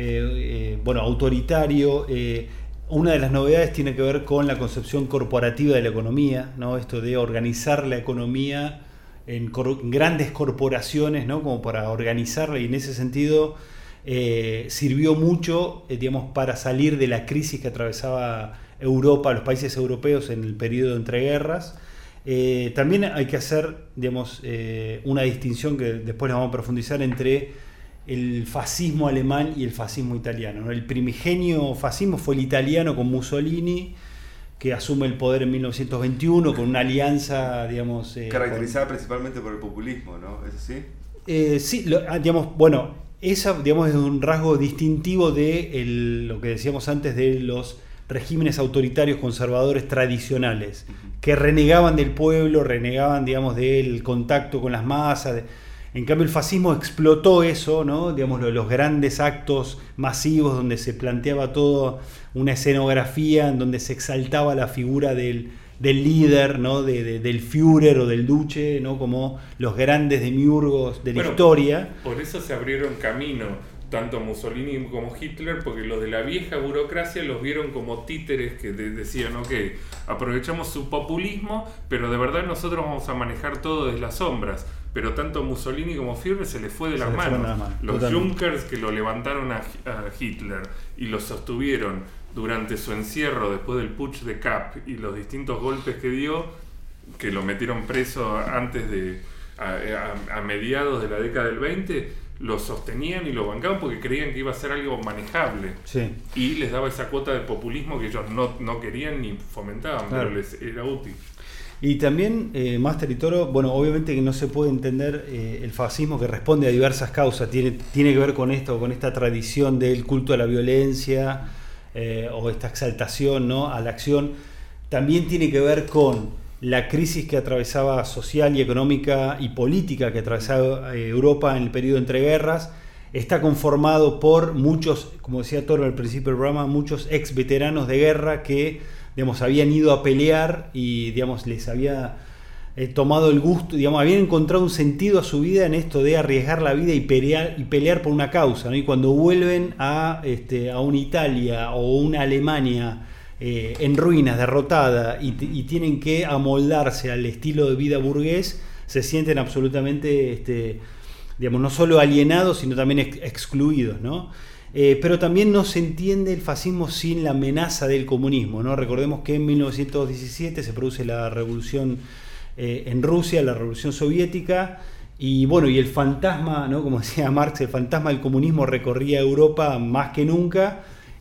eh, bueno, autoritario, eh, una de las novedades tiene que ver con la concepción corporativa de la economía, ¿no? Esto de organizar la economía en, cor- en grandes corporaciones, ¿no? Como para organizarla, y en ese sentido eh, sirvió mucho, eh, digamos, para salir de la crisis que atravesaba Europa, los países europeos en el periodo de entreguerras. Eh, también hay que hacer, digamos, eh, una distinción que después la vamos a profundizar entre el fascismo alemán y el fascismo italiano, ¿no? El primigenio fascismo fue el italiano con Mussolini, que asume el poder en mil novecientos veintiuno con una alianza, digamos... Eh, caracterizada con, principalmente por el populismo, ¿no? ¿Es así? Eh, sí, lo, digamos, bueno, esa digamos, es un rasgo distintivo de el, lo que decíamos antes de los regímenes autoritarios conservadores tradicionales, uh-huh. que renegaban del pueblo, renegaban, digamos, del contacto con las masas. De, en cambio, el fascismo explotó eso, ¿no? Digamos, los grandes actos masivos donde se planteaba toda una escenografía en donde se exaltaba la figura del, del líder, ¿no? De, de, del Führer o del Duce, ¿no? Como los grandes demiurgos de la bueno, historia. Por eso se abrieron camino tanto Mussolini como Hitler, porque los de la vieja burocracia los vieron como títeres que de, decían, ok, aprovechamos su populismo, pero de verdad nosotros vamos a manejar todo desde las sombras. Pero tanto Mussolini como Führer se les fue de las manos. Mano. Los Totalmente. Junkers que lo levantaron a, a Hitler y lo sostuvieron durante su encierro después del putsch de Kapp y los distintos golpes que dio, que lo metieron preso antes de a, a, a mediados de la década del veinte, lo sostenían y lo bancaban porque creían que iba a ser algo manejable. Sí. Y les daba esa cuota de populismo que ellos no, no querían ni fomentaban, claro. pero les era útil. Y también, eh, Máster y Toro, bueno, obviamente que no se puede entender eh, el fascismo, que responde a diversas causas, tiene, tiene que ver con esto, con esta tradición del culto a la violencia eh, o esta exaltación, ¿no? A la acción. También tiene que ver con la crisis que atravesaba social y económica y política que atravesaba eh, Europa en el periodo de entreguerras. Está conformado por muchos, como decía Toro al principio del programa, muchos ex veteranos de guerra que digamos, habían ido a pelear y digamos, les había eh, tomado el gusto, digamos, habían encontrado un sentido a su vida en esto de arriesgar la vida y pelear, y pelear por una causa, ¿no? Y cuando vuelven a, este, a una Italia o una Alemania eh, en ruinas, derrotada, y, y tienen que amoldarse al estilo de vida burgués, se sienten absolutamente, este, digamos, no solo alienados, sino también ex- excluidos, ¿no? Eh, pero también no se entiende el fascismo sin la amenaza del comunismo, ¿no? Recordemos que en mil novecientos diecisiete se produce la revolución eh, en Rusia, la revolución soviética, y bueno, y el fantasma, ¿no? Como decía Marx, el fantasma del comunismo recorría Europa más que nunca,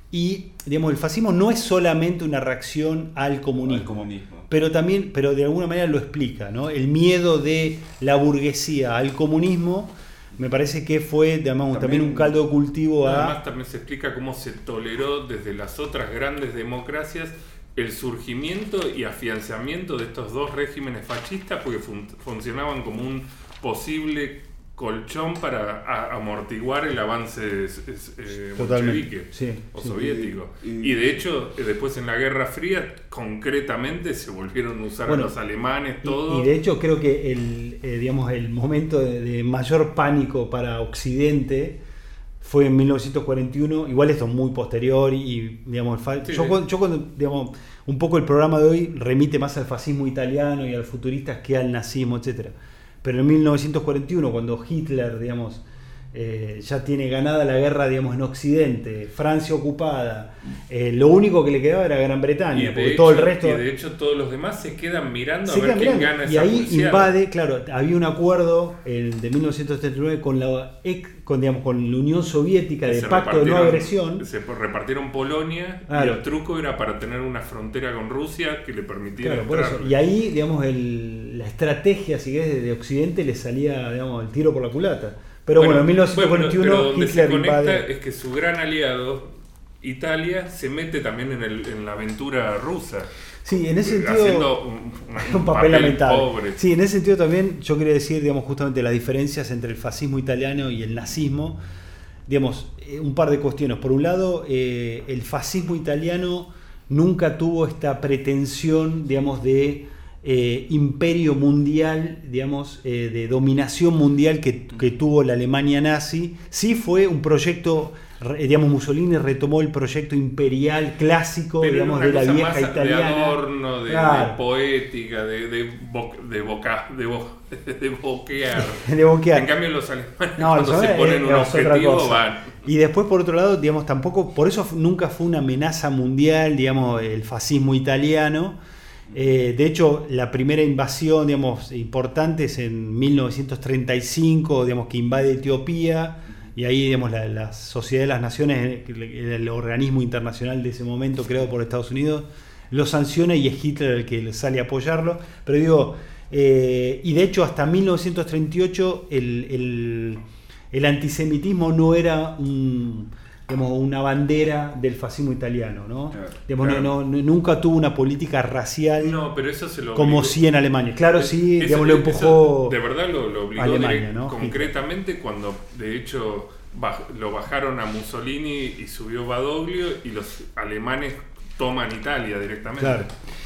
Y digamos, el fascismo no es solamente una reacción al comunismo, Al comunismo. pero también, pero de alguna manera lo explica, ¿no? El miedo de la burguesía al comunismo me parece que fue digamos, también, También- un caldo de cultivo a... Además también se explica cómo se toleró desde las otras grandes democracias el surgimiento y afianzamiento de estos dos regímenes fascistas, porque fun- funcionaban como un posible colchón para a- amortiguar el avance es- es- eh, Totalmente, bolchevique sí, o sí. soviético. Y- Y, y- de hecho, eh, después en la Guerra Fría, concretamente se volvieron a usar Bueno, a los alemanes, Y- todo. Y, de hecho creo que el, eh, digamos, el momento de, de mayor pánico para Occidente fue en mil novecientos cuarenta y uno, igual esto es muy posterior y digamos, el fa- Sí, yo, sí. cuando- yo cuando, digamos, un poco el programa de hoy remite más al fascismo italiano y a los futuristas que al nazismo, etcétera. Pero en mil novecientos cuarenta y uno, cuando Hitler, digamos, eh, ya tiene ganada la guerra, digamos, en Occidente, Francia ocupada, eh, lo único que le quedaba era Gran Bretaña, Y de, porque hecho, todo el resto... y de hecho todos los demás se quedan mirando Se a ver queda quién mirando. gana Y esa ahí pulseada. invade, claro, había un acuerdo el de mil novecientos setenta y nueve con la ex- con, digamos, con la Unión Soviética Que de se pacto de no repartieron- agresión. Se repartieron Polonia Claro. y el truco era para tener una frontera con Rusia que le permitiera Claro, por entrar. eso. Y ahí, digamos, el- la estrategia, si querés, de, de Occidente le salía, digamos, el tiro por la culata. Pero bueno, en mil novecientos cuarenta y uno bueno, pero donde Hitler se conecta invade. es que su gran aliado, Italia, se mete también en, el- en la aventura rusa. Sí, en ese sentido. Haciendo un, un papel lamentable. pobre. Sí, en ese sentido también yo quería decir, digamos, justamente las diferencias entre el fascismo italiano y el nazismo. Digamos, eh, un par de cuestiones. Por un lado, eh, el fascismo italiano nunca tuvo esta pretensión, digamos, de eh, imperio mundial, digamos, eh, de dominación mundial que, que tuvo la Alemania nazi. Sí fue un proyecto, re- digamos, Mussolini retomó el proyecto imperial clásico, Pero digamos, era de una la cosa vieja más italiana. de adorno, de, Claro. de poética, de, de, bo- de, boca, de, bo- de boquear. De boquear. En cambio los alemanes No, cuando los se alemanes ponen un es otra objetivo cosa. van. Y después, por otro lado, digamos, tampoco, por eso nunca fue una amenaza mundial, digamos, el fascismo italiano. Eh, de hecho, la primera invasión, digamos, importante es en mil novecientos treinta y cinco, digamos, que invade Etiopía, y ahí, digamos, la, la Sociedad de las Naciones, el, el organismo internacional de ese momento, creado por Estados Unidos, lo sanciona y es Hitler el que sale a apoyarlo. Pero digo, eh, y de hecho, hasta mil novecientos treinta y ocho, el, el el antisemitismo no era un, digamos, una bandera del fascismo italiano, ¿no? Claro, Digamos, claro. no, no- nunca tuvo una política racial No, pero eso se lo como obligó. sí en Alemania. Claro, sí, Eso- digamos, lo eso empujó. de verdad lo, lo obligó Alemania, direct- ¿no? concretamente cuando de hecho baj- lo bajaron a Mussolini y subió Badoglio y los alemanes toman Italia directamente. Claro.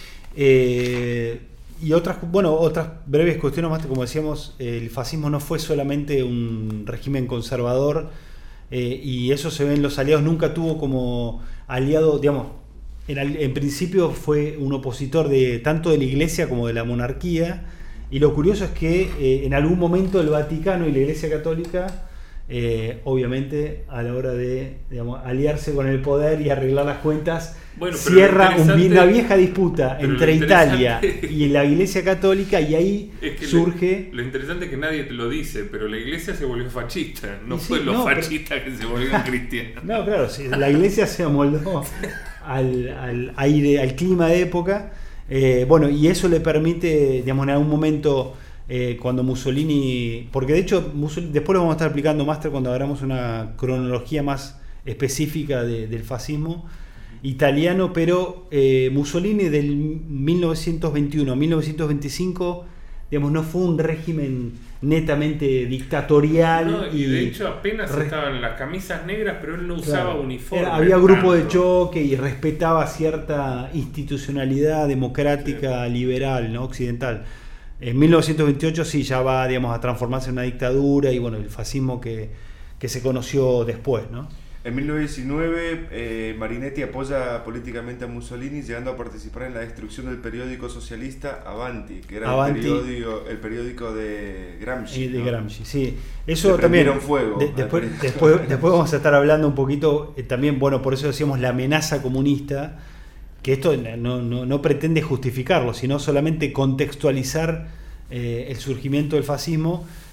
Eh, y otras, bueno, otras breves cuestiones más, como decíamos, el fascismo no fue solamente un régimen conservador, eh, y eso se ve en los aliados, nunca tuvo como aliado, digamos, en, al- en principio fue un opositor de tanto de la Iglesia como de la monarquía, y lo curioso es que eh, en algún momento el Vaticano y la Iglesia Católica, eh, obviamente a la hora de, digamos, aliarse con el poder y arreglar las cuentas, Bueno, pero cierra lo un- interesante- una vieja disputa pero lo entre Italia interesante- y la Iglesia Católica, y ahí Es que surge... lo, lo interesante es que nadie te lo dice, pero la iglesia se volvió fascista, no Y sí, fue los no, pero- fascistas que se volvieron cristianos. No, claro, sí, la Iglesia se amoldó al, al aire, al clima de época. Eh, bueno, y eso le permite, digamos, en algún momento, eh, cuando Mussolini, porque de hecho Mussolini, después lo vamos a estar explicando, Master, cuando hagamos una cronología más específica de- del fascismo italiano, pero eh, Mussolini del mil novecientos veintiuno a mil novecientos veinticinco, digamos, no fue un régimen netamente dictatorial. No, y, y de hecho apenas re- estaban las camisas negras, pero él no usaba Claro. uniforme. Era- había grupo de tanto. choque y respetaba cierta institucionalidad democrática, liberal, ¿no? Occidental. En mil novecientos veintiocho sí ya va, digamos, a transformarse en una dictadura, y bueno, el fascismo que, que se conoció después, ¿no? En mil novecientos diecinueve, eh, Marinetti apoya políticamente a Mussolini, llegando a participar en la destrucción del periódico socialista Avanti, que era Avanti. El, periódico, el periódico de Gramsci. Eh, de ¿no? Gramsci, sí. Eso Le también. prendieron fuego de- al después, periódico. después, después vamos a estar hablando un poquito, eh, también, bueno, por eso decíamos la amenaza comunista, que esto no, no, no pretende justificarlo, sino solamente contextualizar eh, el surgimiento del fascismo.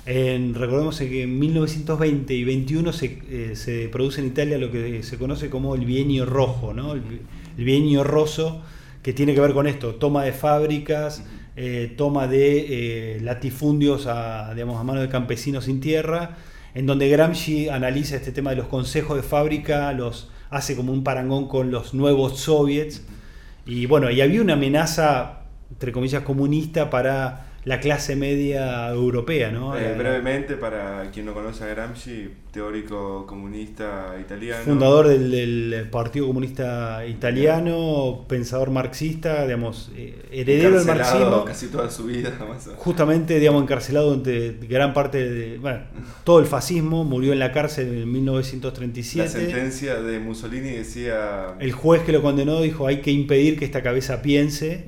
En, recordemos que en mil novecientos veinte y veintiuno se, eh, se produce en Italia lo que se conoce como el bienio rojo, ¿no? el, el bienio rosso, que tiene que ver con esto, toma de fábricas, eh, toma de eh, latifundios a, digamos, a mano de campesinos sin tierra, en donde Gramsci analiza este tema de los consejos de fábrica, los hace como un parangón con los nuevos soviets, y bueno, y había una amenaza, entre comillas, comunista para la clase media europea, ¿no? Eh, brevemente, para quien no conoce a Gramsci, teórico comunista italiano. Fundador del, del Partido Comunista Italiano, pensador marxista, digamos, eh, heredero del marxismo. Casi toda su vida. Más justamente, digamos, encarcelado durante gran parte de, bueno, todo el fascismo, murió en la cárcel en mil novecientos treinta y siete. La sentencia de Mussolini decía... El juez que lo condenó dijo, hay que impedir que esta cabeza piense.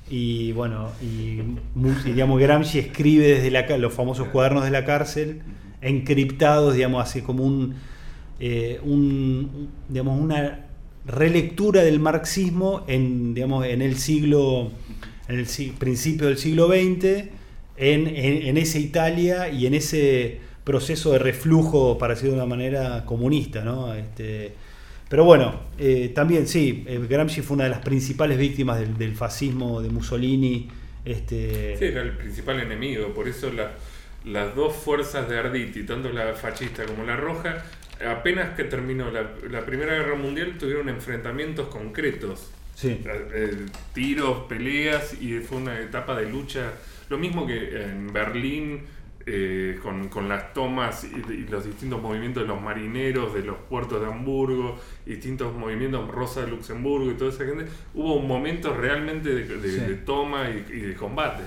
Y bueno, y, y digamos, Gramsci escribe desde la, los famosos cuadernos de la cárcel, encriptados, digamos, así como un, eh, un digamos, una relectura del marxismo en, digamos, en el siglo, en el si, principio del siglo veinte, en, en, en esa Italia y en ese proceso de reflujo, para decirlo de una manera, comunista, ¿no? Este, Pero bueno, eh, también sí, eh, Gramsci fue una de las principales víctimas del, del fascismo de Mussolini. Este... Sí, era el principal enemigo, por eso la, las dos fuerzas de Arditi, tanto la fascista como la roja, apenas que terminó la, la Primera Guerra Mundial tuvieron enfrentamientos concretos. Sí. Eh, tiros, peleas, y fue una etapa de lucha, lo mismo que en Berlín. Eh, con, con las tomas y, y los distintos movimientos de los marineros de los puertos de Hamburgo, distintos movimientos, Rosa de Luxemburgo y toda esa gente, hubo momentos realmente de, de, sí. de toma y, y de combate.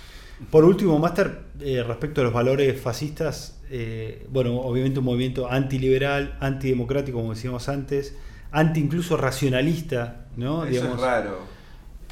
Por último, Máster, eh, respecto a los valores fascistas, eh, bueno, obviamente un movimiento antiliberal, antidemocrático, como decíamos antes, anti incluso racionalista, ¿no? Eso Digamos, es raro.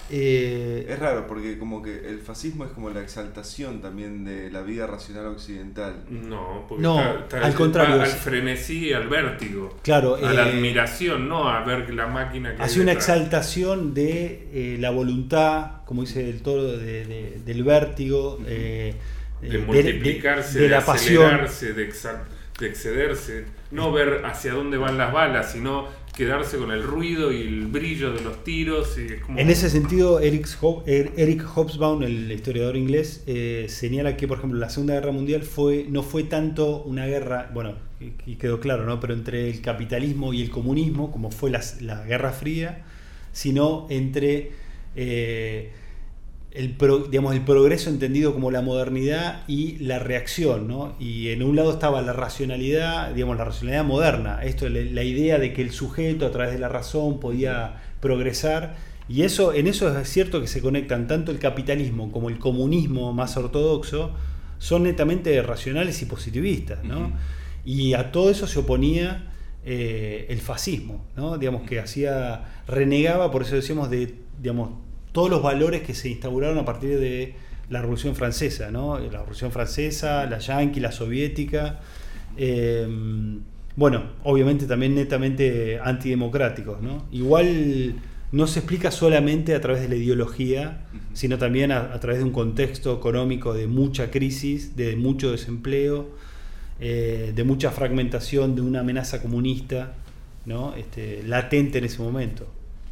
Eh, es raro porque como que el fascismo es como la exaltación también de la vida racional occidental. No, porque no, está, está al contrario, al frenesí, al vértigo, claro, a eh, la admiración, no a ver la máquina que hace una exaltación de eh, la voluntad, como dice el toro, de, de, del vértigo, eh, de, de multiplicarse, de, de, de la de pasión, acelerarse, de, exa, de excederse, no ver hacia dónde van las balas, sino quedarse con el ruido y el brillo de los tiros. Y es como... En ese sentido, Eric, Ho- Eric Hobsbawm, el historiador inglés, eh, señala que, por ejemplo, la Segunda Guerra Mundial fue no fue tanto una guerra, bueno, y, y quedó claro, ¿no? Pero entre el capitalismo y el comunismo, como fue la, la Guerra Fría, sino entre eh, el, pro, digamos, el progreso entendido como la modernidad y la reacción, ¿no? Y en un lado estaba la racionalidad, digamos, la racionalidad moderna, esto, la, la idea de que el sujeto a través de la razón podía progresar, y eso, en eso es cierto que se conectan tanto el capitalismo como el comunismo más ortodoxo, son netamente racionales y positivistas, ¿no? Uh-huh. Y a todo eso se oponía eh, el fascismo, ¿no? Digamos, que hacía, renegaba, por eso decíamos, de, digamos, todos los valores que se instauraron a partir de la Revolución Francesa, ¿no? La Revolución Francesa, la yanqui, la soviética, eh, bueno, obviamente también netamente antidemocráticos, ¿no? Igual no se explica solamente a través de la ideología, sino también a, a través de un contexto económico de mucha crisis, de mucho desempleo, eh, de mucha fragmentación, de una amenaza comunista, ¿no? Este, latente en ese momento.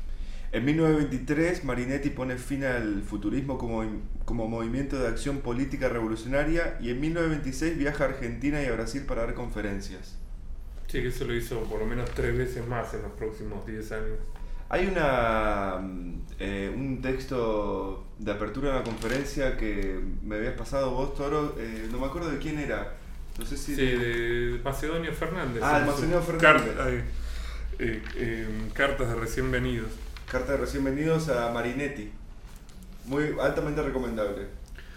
En mil novecientos veintitrés, Marinetti pone fin al futurismo como, como movimiento de acción política revolucionaria, y en mil novecientos veintiséis viaja a Argentina y a Brasil para dar conferencias. Sí, que eso lo hizo por lo menos tres veces más en los próximos diez años. Hay una eh, un texto de apertura de una conferencia que me habías pasado vos, Toro, eh, no me acuerdo de quién era. No sé si sí, de Macedonio Fernández. Ah, de Macedonio Fernández. Carta, eh, eh, eh, cartas de recién venidos. Carta de recién venidos a Marinetti. Muy altamente recomendable.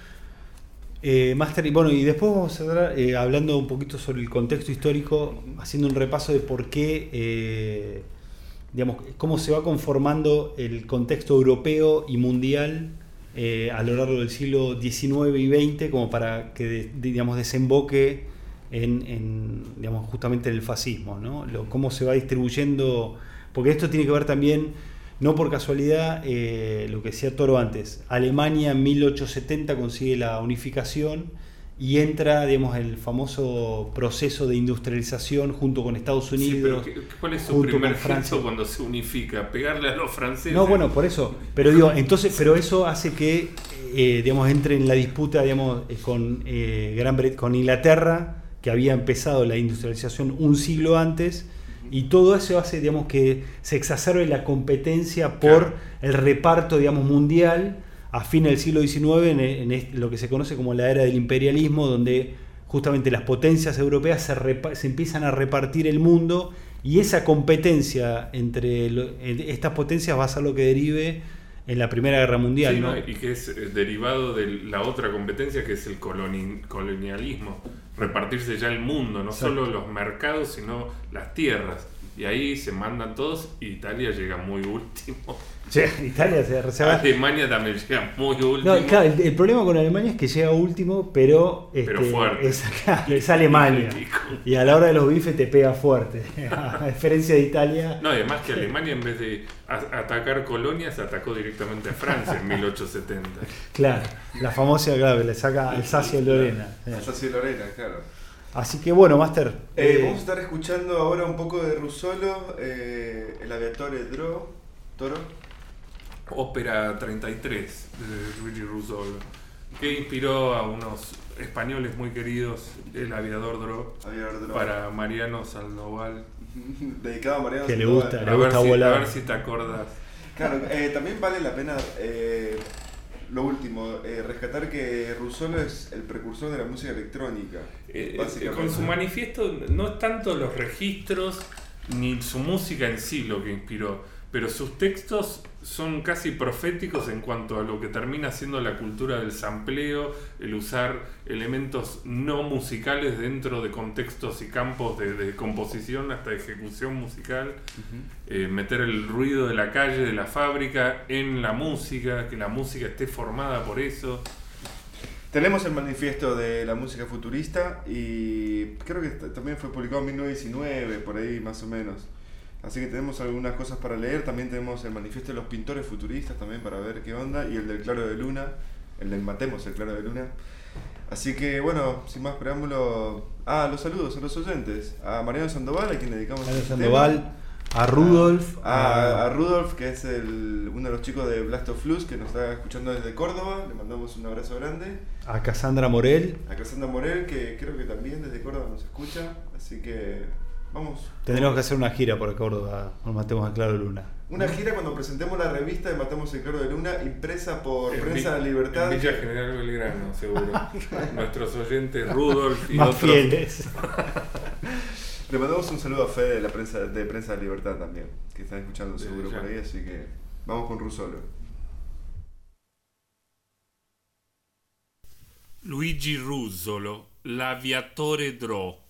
Eh, Master, y bueno, y después vamos a estar eh, hablando un poquito sobre el contexto histórico, haciendo un repaso de por qué, eh, digamos, cómo se va conformando el contexto europeo y mundial eh, a lo largo del siglo diecinueve y veinte, como para que, de, digamos, desemboque en, en, digamos, justamente en el fascismo, ¿no? Lo, cómo se va distribuyendo, porque esto tiene que ver también. No por casualidad, eh, lo que decía Toro antes, Alemania en mil ochocientos setenta consigue la unificación y entra, digamos, el famoso proceso de industrialización junto con Estados Unidos. Sí, pero ¿cuál es su junto primer con Francia gesto cuando se unifica? ¿Pegarle a los franceses? No, bueno, por eso. Pero digo, entonces, pero eso hace que, eh, digamos, entre en la disputa, digamos, eh, con eh, Gran Bret- con Inglaterra, que había empezado la industrialización un siglo antes, y todo eso hace, digamos, que se exacerbe la competencia por Claro. el reparto, digamos, mundial a fines del siglo diecinueve, en, en est- lo que se conoce como la era del imperialismo, donde justamente las potencias europeas se, repa- se empiezan a repartir el mundo, y esa competencia entre lo- en- estas potencias va a ser lo que derive en la Primera Guerra Mundial, Sí, ¿no? ¿no? Y que es eh, derivado de la otra competencia, que es el coloni- colonialismo. Repartirse ya el mundo, no Exacto. solo los mercados, sino las tierras. Y ahí se mandan todos y Italia llega muy último. Sí, Italia se, se va- Alemania también llega muy último. No, claro, el, el problema con Alemania es que llega último, pero, Pero este, fuerte. Es, claro, es Alemania. Y a la hora de los bifes te pega fuerte. A diferencia de Italia. No, además que Alemania, en vez de a- atacar colonias, atacó directamente a Francia en mil ochocientos setenta. Claro, la famosa, claro, que le saca Alsacia y Lorena. Sí. Alsacia y Lorena, claro. Así que bueno, Master. Eh, eh, vamos a estar escuchando ahora un poco de Russolo, eh, el aviatore Dro, Toro. Ópera treinta y tres de Luigi Russolo, que inspiró a unos españoles muy queridos, el aviador Dro, Aviador Dro. para Mariano Sandoval. Dedicado a Mariano Que le Sandoval. gusta. A ver, gusta si, volar. a ver si te acordás. Claro, eh, también vale la pena eh, lo último, eh, rescatar que Russolo es el precursor de la música electrónica. Eh, eh, básicamente. con su manifiesto no es tanto los registros ni su música en sí lo que inspiró, pero sus textos son casi proféticos en cuanto a lo que termina siendo la cultura del sampleo, el usar elementos no musicales dentro de contextos y campos de, de composición hasta ejecución musical, eh, meter el ruido de la calle, de la fábrica en la música, que la música esté formada por eso. Tenemos el manifiesto de la música futurista y creo que t- también fue publicado en mil novecientos diecinueve, por ahí más o menos. Así que tenemos algunas cosas para leer. También tenemos el manifiesto de los pintores futuristas también para ver qué onda. Y el del Claro de Luna, el del Matemos, el Claro de Luna. Así que bueno, sin más preámbulo... Ah, los saludos a los oyentes. A Mariano Sandoval, a quien dedicamos Mariano este Sandoval, tema. a Rudolf, A, a Rudolf, que es el, uno de los chicos de Blast of Flux, que nos está escuchando desde Córdoba. Le mandamos un abrazo grande. a Cassandra Morel. A Cassandra Morel, que creo que también desde Córdoba nos escucha. Así que vamos. Tendremos que hacer una gira por Córdoba, nos matemos a Claro Luna. Una gira cuando presentemos la revista de Matamos el Claro de Luna, impresa por En Prensa Vi- de la Libertad. En Villa General Belgrano, seguro. Nuestros oyentes Rudolf y Más otros. fieles. Le mandamos un saludo a Fede de la prensa de Prensa de la Libertad también, que están escuchando Desde seguro ya. por ahí, así que vamos con Russolo. Luigi Russolo, l'aviatore Dro.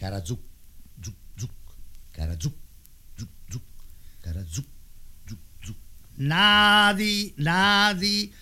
Carazzuc, zuc, zuc, carazzuc, zuc, zuc, carazzuc, zuc, zuc. Nadi, nadi,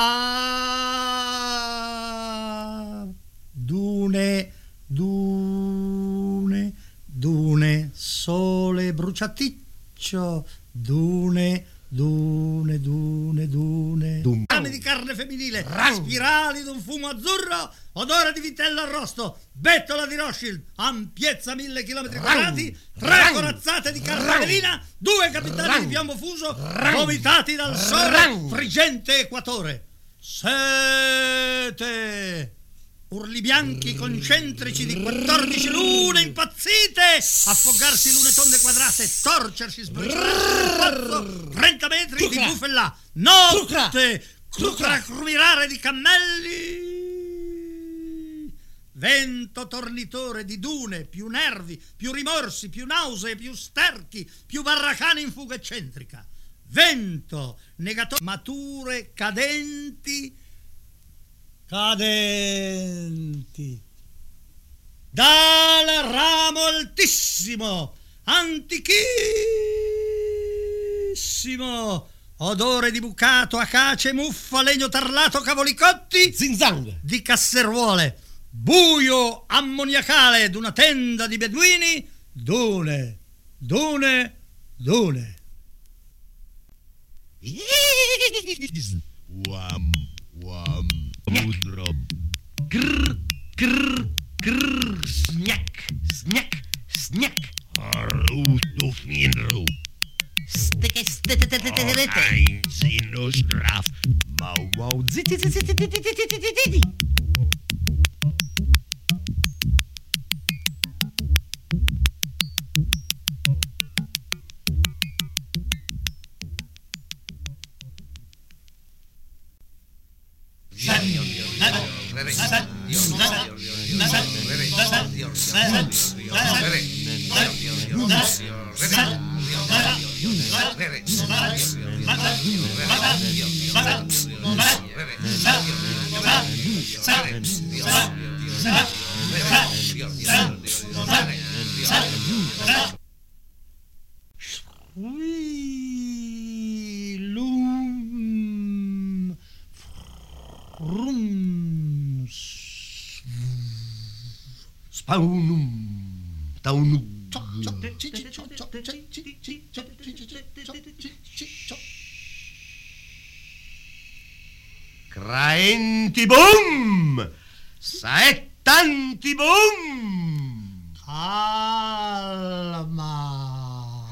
ah, dune, dune, dune, sole bruciaticcio, dune, dune, dune, dune. Dum. Rame di carne femminile, spirali d'un fumo azzurro, odore di vitello arrosto, bettola di Rothschild, ampiezza mille chilometri quadrati, tre corazzate di carne velina, due capitani di piombo fuso, vomitati dal sole, friggente equatore. Sete! Urli bianchi concentrici di quattordici lune impazzite, affogarsi lune tonde quadrate, torcersi, sbriciarsi, trenta metri di bufella, notte, crumirare di cammelli, vento tornitore di dune, più nervi, più rimorsi, più nausee, più sterchi, più barracane in fuga eccentrica, vento, negatore, mature, cadenti, cadenti dal ramo altissimo, antichissimo, odore di bucato, acace, muffa, legno tarlato, cavoli cotti, Zinzang. di casseruole, buio ammoniacale d'una tenda di beduini, dune, dune, dune. Wam, wam, mudrob. Grr, grr, grr, snack, snack, snack. Aruto finro. Steke, steke, steke, steke. Ein Sinus drauf. Mau, mau, ziti, ziti, ziti, ziti, ziti, ziti. Lum, frum, Spaunum, taunum. Craenti boom! Saettanti boom! calma.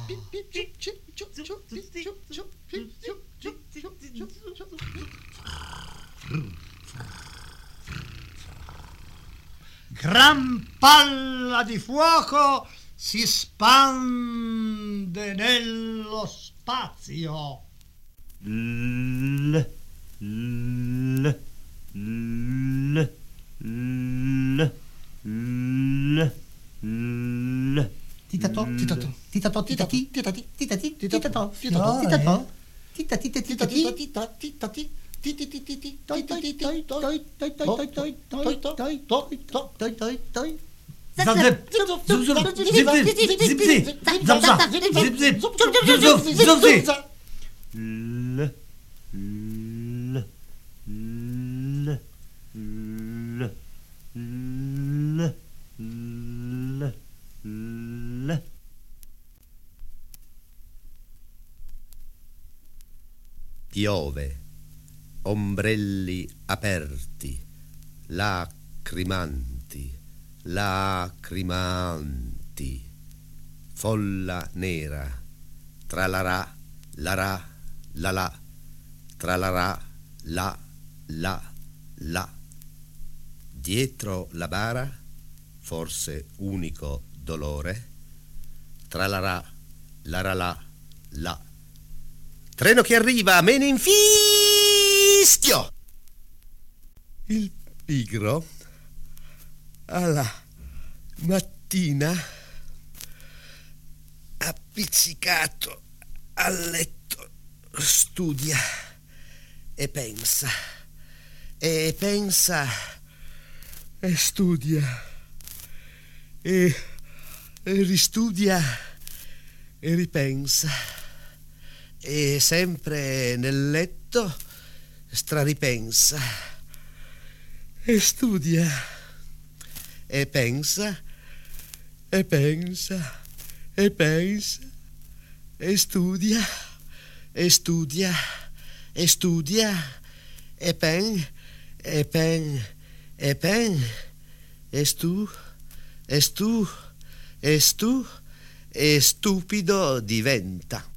Gran palla di fuoco si spande nello spazio. L, l, l, l, l, l. Titato, titato, titato, titati, titati, titati, titato, titato, titato, titati, titati, titati, titati. L, l, l, l, l, l, l. Piove, ombrelli aperti, lacrimanti, lacrimanti, folla nera, tralarà, larà, la la, tralarà, la, la, la. Dietro la bara, forse unico dolore, tralarà, laralà, la. Treno che arriva, me ne infischio. Il pigro alla mattina appiccicato al letto studia e pensa e pensa e studia e ristudia e ripensa, e sempre nel letto straripensa, e studia e pensa e pensa e pensa e studia e studia e studia e pen e pen e pen e stu e stu e stu e stupido diventa.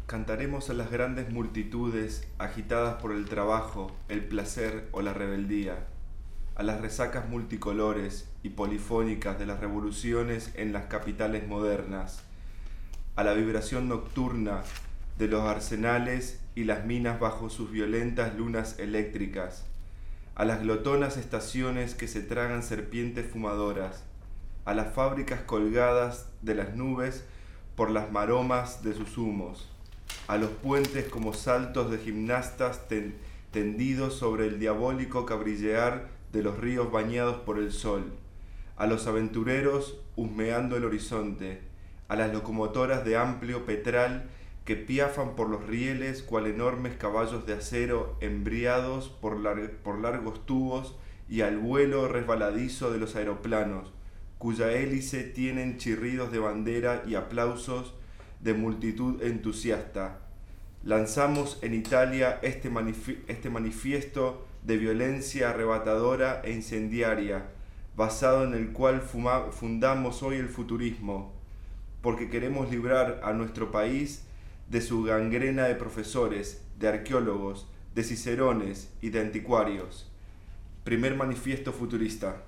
Cantaremos a las grandes multitudes agitadas por el trabajo, el placer o la rebeldía, a las resacas multicolores y polifónicas de las revoluciones en las capitales modernas, a la vibración nocturna de los arsenales y las minas bajo sus violentas lunas eléctricas, a las glotonas estaciones que se tragan serpientes fumadoras, a las fábricas colgadas de las nubes por las maromas de sus humos, a los puentes como saltos de gimnastas ten, tendidos sobre el diabólico cabrillear de los ríos bañados por el sol, a los aventureros husmeando el horizonte, a las locomotoras de amplio petral que piafan por los rieles cual enormes caballos de acero embriados por, lar- por largos tubos, y al vuelo resbaladizo de los aeroplanos, cuya hélice tienen chirridos de bandera y aplausos de multitud entusiasta. Lanzamos en Italia este, manifi- este manifiesto de violencia arrebatadora e incendiaria, basado en el cual fuma- fundamos hoy el futurismo, porque queremos librar a nuestro país de su gangrena de profesores, de arqueólogos, de cicerones y de anticuarios. Primer manifiesto futurista.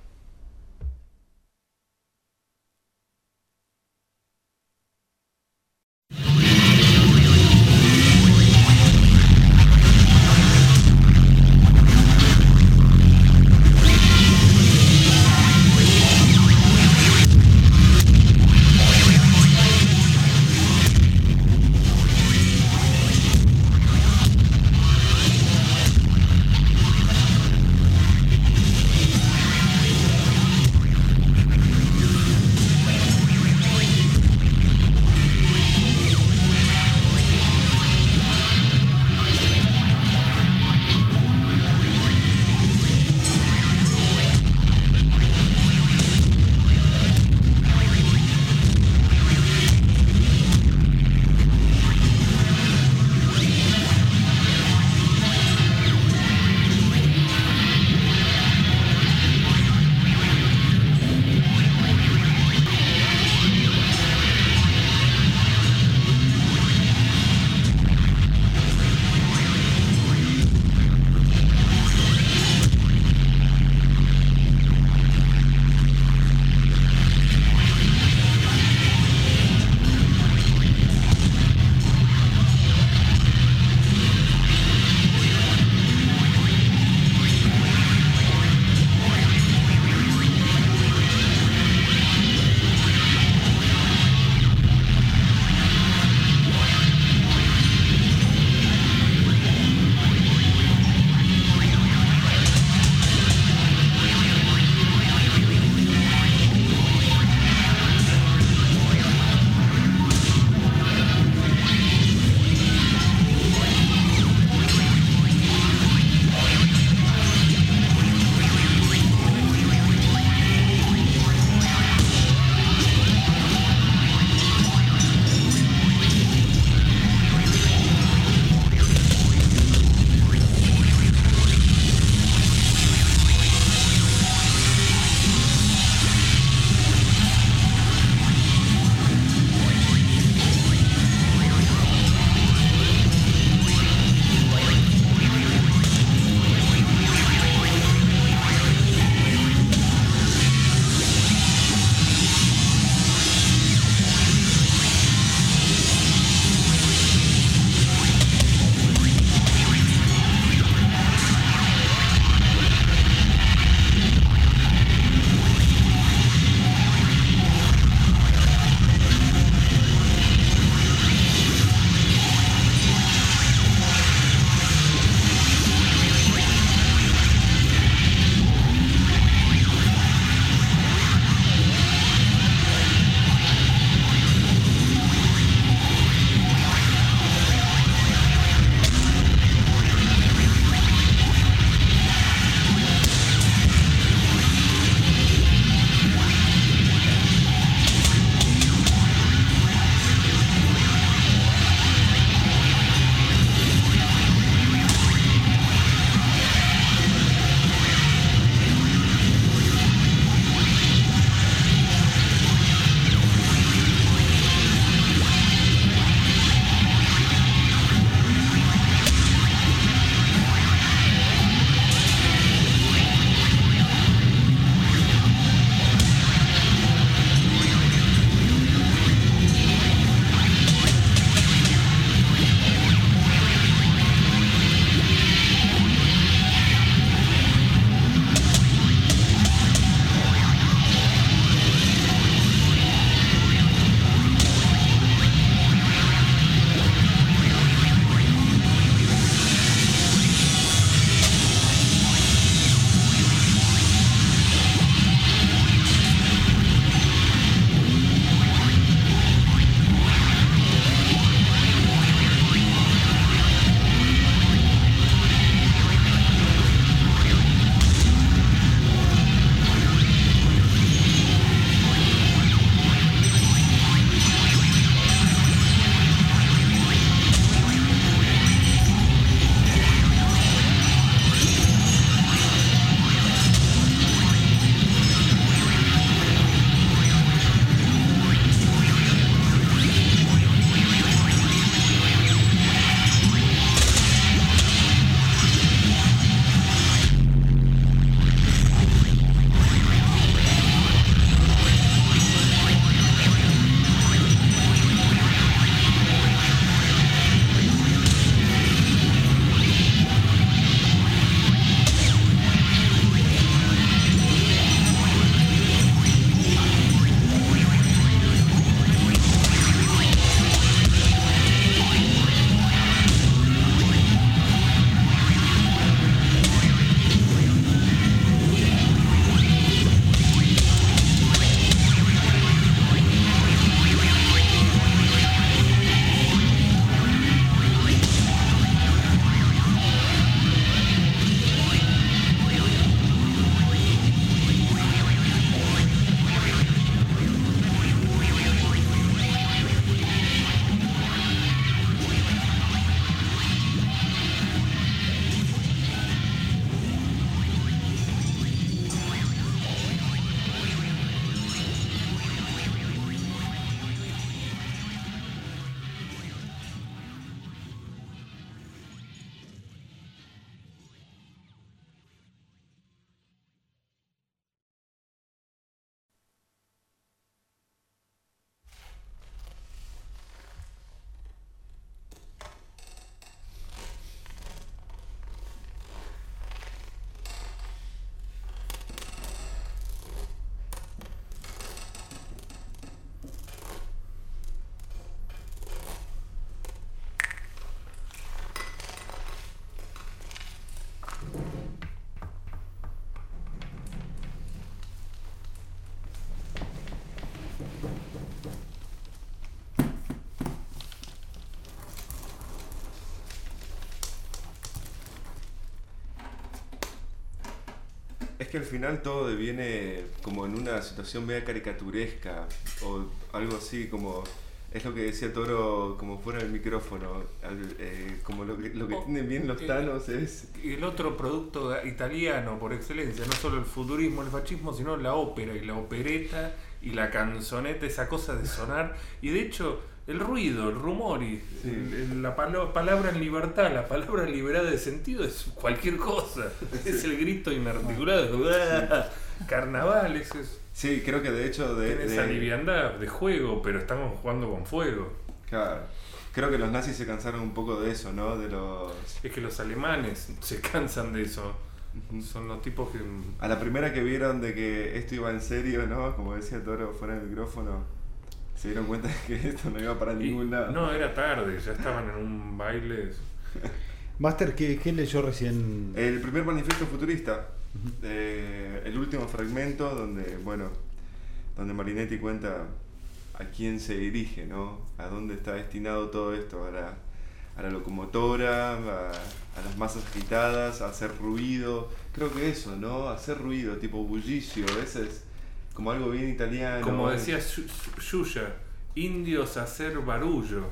que al final todo deviene como en una situación media caricaturesca o algo así como... Es lo que decía Toro como fuera del micrófono, al- eh, como lo que, lo que Oh, tienen bien los eh, Thanos es... El otro producto italiano por excelencia, no solo el futurismo, el fascismo, sino la ópera y la opereta y la canzoneta, esa cosa de sonar. Y de hecho, el ruido, el rumor y Sí. el- el- la palo- palabra en libertad, la palabra liberada de sentido es cualquier cosa. Es el grito inarticulado. Carnavales, es, Sí, creo que de hecho de... tiene de- esa liviandad de juego, pero estamos jugando con fuego. Claro. Creo que los nazis se cansaron un poco de eso, ¿no? De los... Es que los alemanes se cansan de eso. Son los tipos que... A la primera que vieron de que esto iba en serio, ¿no? Como decía Toro fuera del micrófono, se dieron cuenta de que esto no iba para y- ningún lado. no, era tarde, ya estaban en un baile. Master, ¿qué, qué leyó recién? El primer manifiesto futurista, eh, el último fragmento donde, bueno, donde Marinetti cuenta a quién se dirige, ¿no? A dónde está destinado todo esto, a la, a la locomotora, a, a las masas agitadas, a hacer ruido. Creo que eso, ¿no? Hacer ruido, tipo bullicio, a veces como algo bien italiano. Como decía Yu- Yuya, indios a hacer barullo.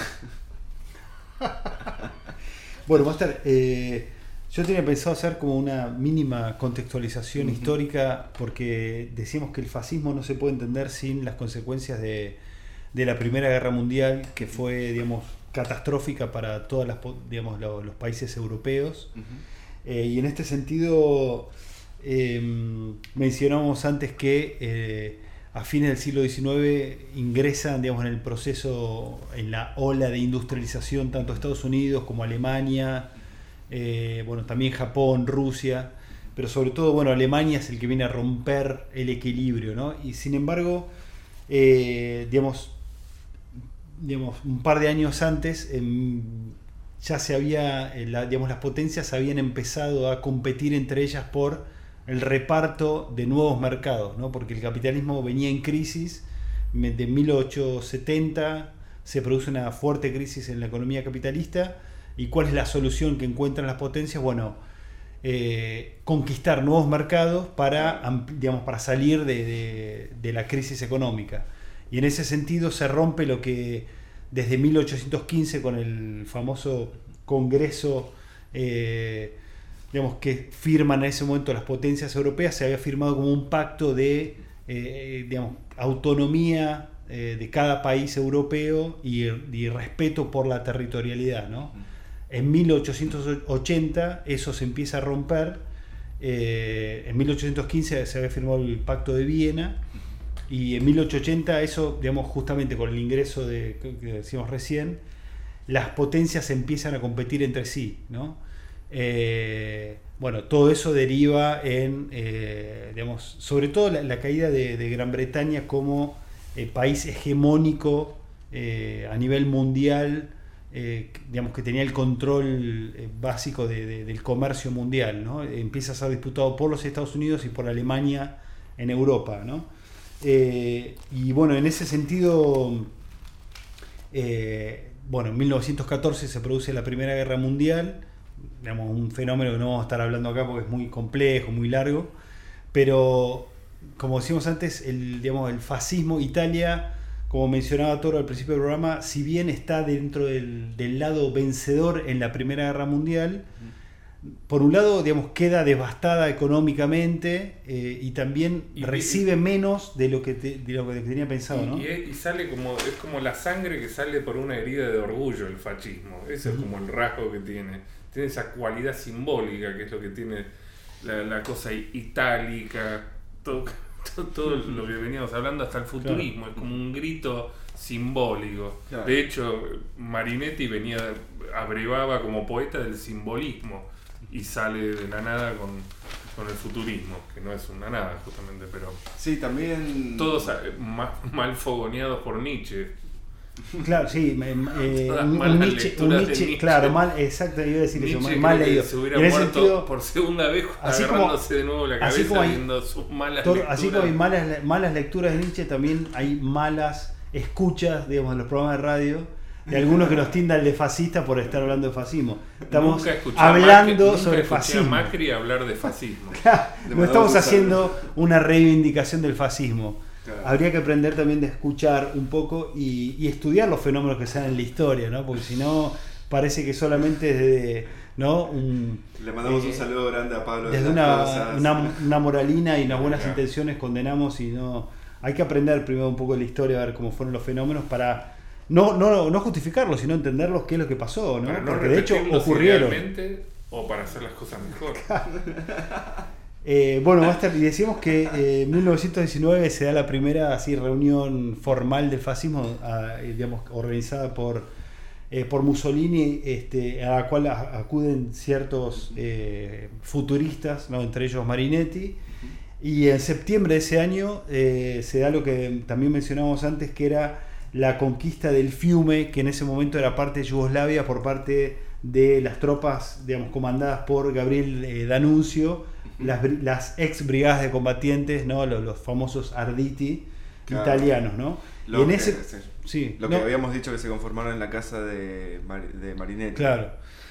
Bueno, Master, eh, yo tenía pensado hacer como una mínima contextualización Ujú. histórica porque decíamos que el fascismo no se puede entender sin las consecuencias de, de la Primera Guerra Mundial, que fue, digamos, catastrófica para todos las, po- digamos, lo- los países europeos. Ujú. Eh, y en este sentido, eh, mencionábamos antes que eh, a fines del siglo diecinueve ingresan, digamos, en el proceso, en la ola de industrialización, tanto Estados Unidos como Alemania, eh, bueno, también Japón, Rusia, pero sobre todo, bueno, Alemania es el que viene a romper el equilibrio, ¿no? Y sin embargo, eh, digamos, digamos, un par de años antes, em, ya se había, eh, la- digamos, las potencias habían empezado a competir entre ellas por el reparto de nuevos mercados, ¿no? Porque el capitalismo venía en crisis, me- de mil ochocientos setenta se produce una fuerte crisis en la economía capitalista, y ¿cuál es la solución que encuentran las potencias? Bueno, eh, conquistar nuevos mercados para, amp- digamos, para salir de, de- de la crisis económica. Y en ese sentido se rompe lo que desde mil ochocientos quince con el famoso Congreso, eh, digamos, que firman en ese momento las potencias europeas, se había firmado como un pacto de eh, digamos, autonomía eh, de cada país europeo y, y respeto por la territorialidad, ¿no? En mil ochocientos ochenta eso se empieza a romper. Eh, en mil ochocientos quince se había firmado el Pacto de Viena, y en mil ochocientos ochenta eso, digamos, justamente con el ingreso de, que que decíamos recién, las potencias empiezan a competir entre sí, ¿no? Eh, bueno, todo eso deriva en, eh, digamos, sobre todo la, la caída de, de Gran Bretaña como eh, país hegemónico eh, a nivel mundial, eh, digamos, que tenía el control eh, básico de- de- del comercio mundial, ¿no? Empieza a ser disputado por los Estados Unidos y por Alemania en Europa, ¿no? Eh, y bueno, en ese sentido, eh, bueno, en mil novecientos catorce se produce la Primera Guerra Mundial, digamos, un fenómeno que no vamos a estar hablando acá porque es muy complejo, muy largo, pero como decíamos antes, el, digamos, el fascismo, Italia, como mencionaba Toro al principio del programa, si bien está dentro del, del lado vencedor en la Primera Guerra Mundial, por un lado, digamos, queda devastada económicamente, eh, y también Y- recibe menos de lo que, te- de lo que tenía pensado, ¿no? Y, y- y sale como, es como la sangre que sale por una herida de orgullo el fascismo. Ese es como el rasgo que tiene. Tiene esa cualidad simbólica que es lo que tiene la, la cosa i- itálica, todo, todo, todo lo que veníamos hablando hasta el futurismo. Es como un grito simbólico. Claro. De hecho, Marinetti venía, abrevaba como poeta del simbolismo y sale de la nada con, con el futurismo, que no es una nada justamente, pero Sí, también... todos eh, ma- mal fogoneados por Nietzsche. Claro, sí, me- eh, Todas un, malas Nietzsche, lecturas un de Nietzsche, Nietzsche. claro, mal, exacto, iba a decir eso, Nietzsche mal creo que leído. se hubiera Y en ese muerto sentido, por segunda vez así como- agarrándose de nuevo la así cabeza como hay- viendo sus malas Tor- lecturas. así como hay malas, malas lecturas de Nietzsche, también hay malas escuchas, digamos, en los programas de radio de algunos que nos tildan de fascista por estar hablando de fascismo. Estamos Nunca escuché hablando Macri, sobre nunca escuché a fascismo. Macri hablar de fascismo. No estamos haciendo una reivindicación del fascismo. Claro. Habría que aprender también de escuchar un poco y, y estudiar los fenómenos que se dan en la historia, ¿no? Porque si no, parece que solamente desde, ¿no? Un, Le mandamos eh, un saludo grande a Pablo. desde de una, las Cosas. una, una moralina y unas buenas Claro. intenciones condenamos y no... Hay que aprender primero un poco de la historia, a ver cómo fueron los fenómenos para no, no, no justificarlos, sino entenderlos qué es lo que pasó, ¿no? Para no Porque de hecho repetirlos ocurrieron. idealmente o para hacer las cosas mejor. Eh, bueno, Master, y decíamos que eh, en mil novecientos diecinueve se da la primera así reunión formal del fascismo, a, eh, digamos, organizada por, eh, por Mussolini, este, a la cual a, acuden ciertos eh, futuristas, ¿no? Entre ellos Marinetti. Y en septiembre de ese año eh, se da lo que también mencionábamos antes, que era la conquista del Fiume, que en ese momento era parte de Yugoslavia por parte de las tropas, digamos, comandadas por Gabriel eh, D'Annunzio, las, las ex brigadas de combatientes, ¿no? Los, los famosos Arditi, Claro. italianos, ¿no? Lo, y en que, ese, sí. sí, Lo no, que habíamos dicho que se conformaron en la casa de, Mar- de Marinetti. claro.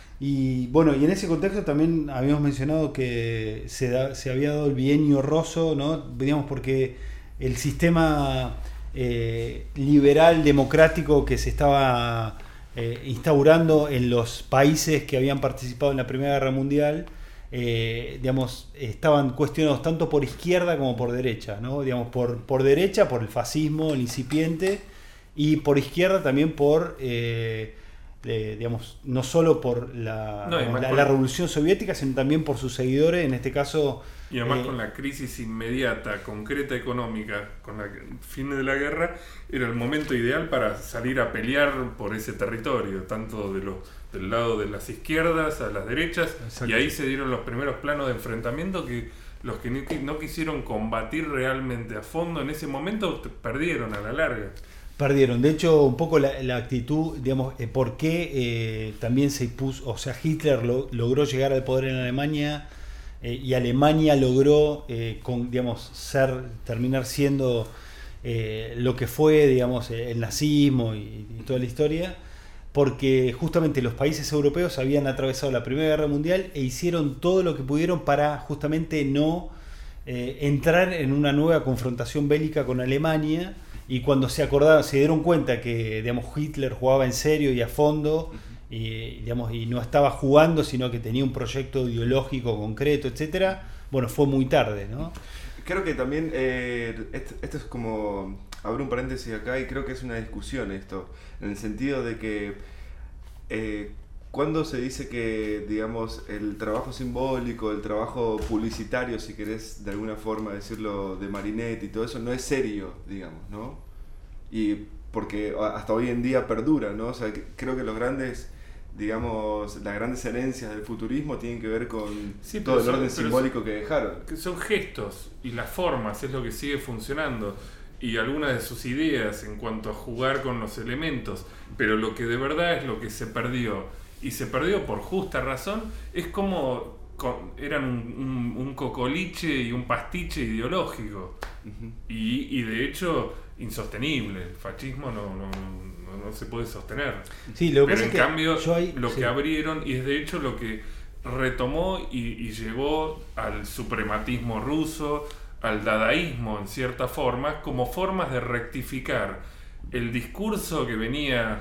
Y bueno, y en ese contexto también habíamos mencionado que se, da, se había dado el bienio Rosso, ¿no? Digamos, porque el sistema eh, liberal democrático que se estaba eh, instaurando en los países que habían participado en la Primera Guerra Mundial, eh, digamos, estaban cuestionados tanto por izquierda como por derecha, ¿no? Digamos, por, por derecha, por el fascismo, el incipiente, y por izquierda también por... Eh, Eh, digamos, no solo por la, No, y más la, con- la revolución soviética, sino también por sus seguidores, en este caso... Y además eh, con la crisis inmediata, concreta, económica, con el fin de la guerra, era el momento ideal para salir a pelear por ese territorio, tanto de los, del lado de las izquierdas a las derechas, Exacto. y ahí se dieron los primeros planos de enfrentamiento que los que no, no quisieron combatir realmente a fondo en ese momento perdieron a la larga. Perdieron. De hecho, un poco la, la actitud, digamos, eh, por qué eh, también se impuso, o sea, Hitler lo, logró llegar al poder en Alemania eh, y Alemania logró, eh, con, digamos, ser, terminar siendo eh, lo que fue, digamos, el nazismo y, y toda la historia, porque justamente los países europeos habían atravesado la Primera Guerra Mundial e hicieron todo lo que pudieron para justamente no eh, entrar en una nueva confrontación bélica con Alemania. Y cuando se acordaron, se dieron cuenta que, digamos, Hitler jugaba en serio y a fondo, y, digamos, y no estaba jugando, sino que tenía un proyecto ideológico concreto, etcétera. Bueno, fue muy tarde, ¿no? Creo que también, eh, esto, esto es como, abro un paréntesis acá y creo que es una discusión esto, en el sentido de que eh, cuando se dice que, digamos, el trabajo simbólico, el trabajo publicitario, si querés de alguna forma decirlo, de Marinetti y todo eso, no es serio, digamos, ¿no? Y porque hasta hoy en día perdura, ¿no? O sea, que creo que los grandes, digamos, las grandes herencias del futurismo tienen que ver con Sí, todo pero el son- orden pero simbólico son- que dejaron. Que son gestos y las formas es lo que sigue funcionando y algunas de sus ideas en cuanto a jugar con los elementos, pero lo que de verdad es lo que se perdió y se perdió por justa razón es como con- eran un, un- un cocoliche y un pastiche ideológico y, y de hecho insostenible. El fascismo no, no, no, no se puede sostener. Sí, lo que Pero pasa en es que cambio, yo ahí- lo sí. que abrieron, y es de hecho lo que retomó y, y llevó al suprematismo ruso, al dadaísmo en cierta forma, como formas de rectificar el discurso que venía,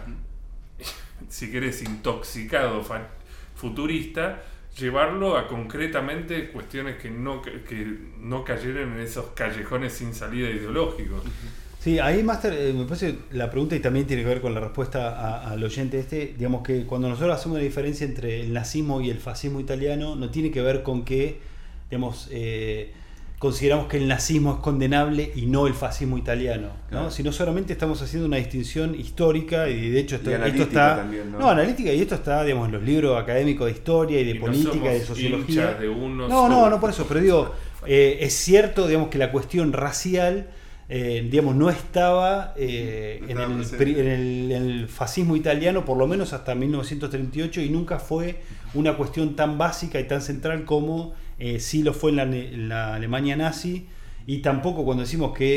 si querés, intoxicado, fa- futurista, llevarlo a concretamente cuestiones que no, que no cayeran en esos callejones sin salida ideológicos. Sí, ahí, Master, eh, me parece la pregunta y también tiene que ver con la respuesta a- al oyente este, digamos que cuando nosotros hacemos la diferencia entre el nazismo y el fascismo italiano, no tiene que ver con que, digamos, eh, consideramos que el nazismo es condenable y no el fascismo italiano, ¿no? Claro. Sino solamente estamos haciendo una distinción histórica y de hecho esto, Y esto analítica está... también, ¿no? No, analítica, y esto está, digamos, en los libros académicos de historia y de Y no política, somos de sociología. hinchas de uno No, no, solo. no por eso, pero digo, eh, es cierto, digamos, que la cuestión racial, eh, digamos, no estaba, eh, No en, estaba el, presente. pri- en, el, en el fascismo italiano, por lo menos hasta mil novecientos treinta y ocho, y nunca fue una cuestión tan básica y tan central como eh, sí lo fue en la, en la Alemania nazi, y tampoco cuando decimos que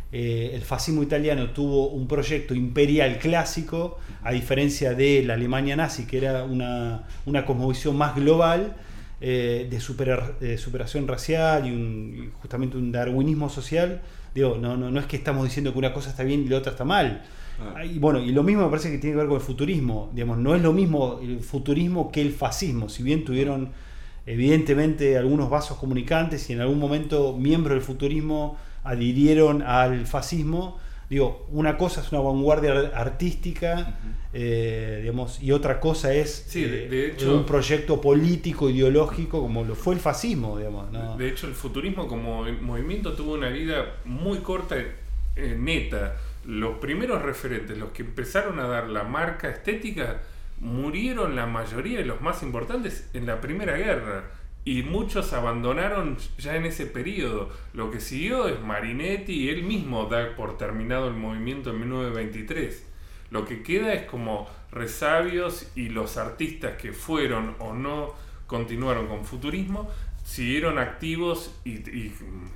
eh, el fascismo italiano tuvo un proyecto imperial clásico, a diferencia de la Alemania nazi, que era una, una cosmovisión más global, eh, de, superar, de superación racial y, un, y justamente un darwinismo social. Digo, no, no, no es que estamos diciendo que una cosa está bien y la otra está mal. Ah. Y bueno, y lo mismo me parece que tiene que ver con el futurismo. Digamos, no es lo mismo el futurismo que el fascismo, si bien tuvieron evidentemente algunos vasos comunicantes y en algún momento miembros del futurismo adhirieron al fascismo. Digo, una cosa es una vanguardia artística, uh-huh. eh, digamos, y otra cosa es sí, de, de hecho, un proyecto político, ideológico, como lo fue el fascismo, digamos, ¿no? De hecho, el futurismo como movimiento tuvo una vida muy corta, eh, neta. Los primeros referentes, los que empezaron a dar la marca estética, murieron la mayoría de los más importantes en la Primera Guerra. Y muchos abandonaron ya en ese periodo. Lo que siguió es Marinetti, y él mismo da por terminado el movimiento en mil novecientos veintitrés. Lo que queda es como resabios, y los artistas que fueron o no continuaron con futurismo siguieron activos y, y,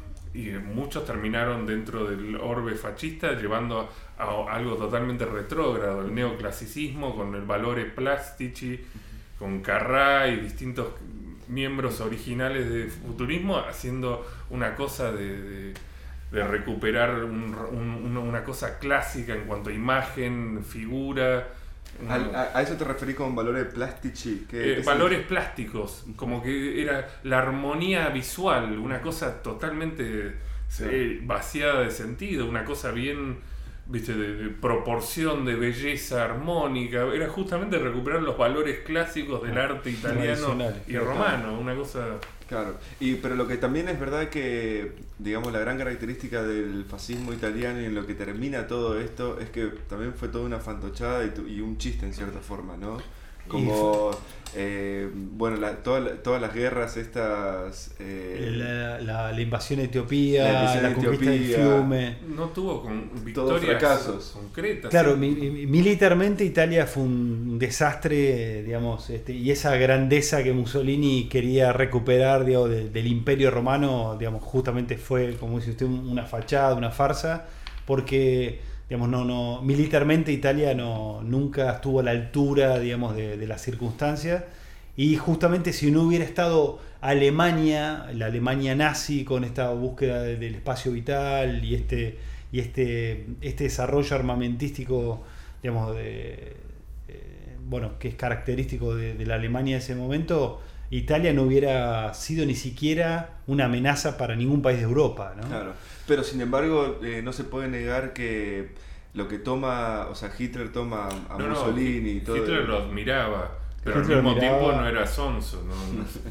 y muchos terminaron dentro del orbe fascista, llevando a, a algo totalmente retrógrado, el neoclasicismo con el Valore Plastici, con Carrà y distintos miembros originales de futurismo haciendo una cosa de, de, de recuperar un, un, una cosa clásica en cuanto a imagen, figura. ¿A, a, a eso te referís con valores plastici? ¿Qué, eh, qué valores es? plásticos, como que era la armonía visual, una cosa totalmente sí. eh, vaciada de sentido, una cosa bien... ¿Viste? De, de proporción, de belleza armónica, era justamente recuperar los valores clásicos del arte italiano y romano, una cosa... Claro, y, pero lo que también es verdad que, digamos, la gran característica del fascismo italiano y en lo que termina todo esto es que también fue toda una fantochada y, tu, y un chiste en cierta forma, ¿no? Como, eh, bueno, la, toda, todas las guerras estas... Eh, la, la, la invasión de Etiopía, la, la, la conquista Etiopía, del Fiume. No tuvo con victorias fracasos concretas. Claro, mi, militarmente Italia fue un desastre, digamos, este, y esa grandeza que Mussolini quería recuperar, digamos, de, del Imperio Romano, digamos, justamente fue, como dice usted, una fachada, una farsa, porque... Digamos, no, no, militarmente Italia no, nunca estuvo a la altura, digamos, de, de las circunstancias, y justamente si no hubiera estado Alemania, la Alemania nazi, con esta búsqueda de, del espacio vital y este, y este, este desarrollo armamentístico, digamos, de, eh, bueno, que es característico de, de la Alemania de ese momento, Italia no hubiera sido ni siquiera una amenaza para ningún país de Europa, ¿no? Claro, pero sin embargo eh, no se puede negar que lo que toma, o sea, Hitler toma a no, Mussolini no, y todo. Hitler lo admiraba, pero Hitler al mismo miraba... tiempo no era sonso, ¿no?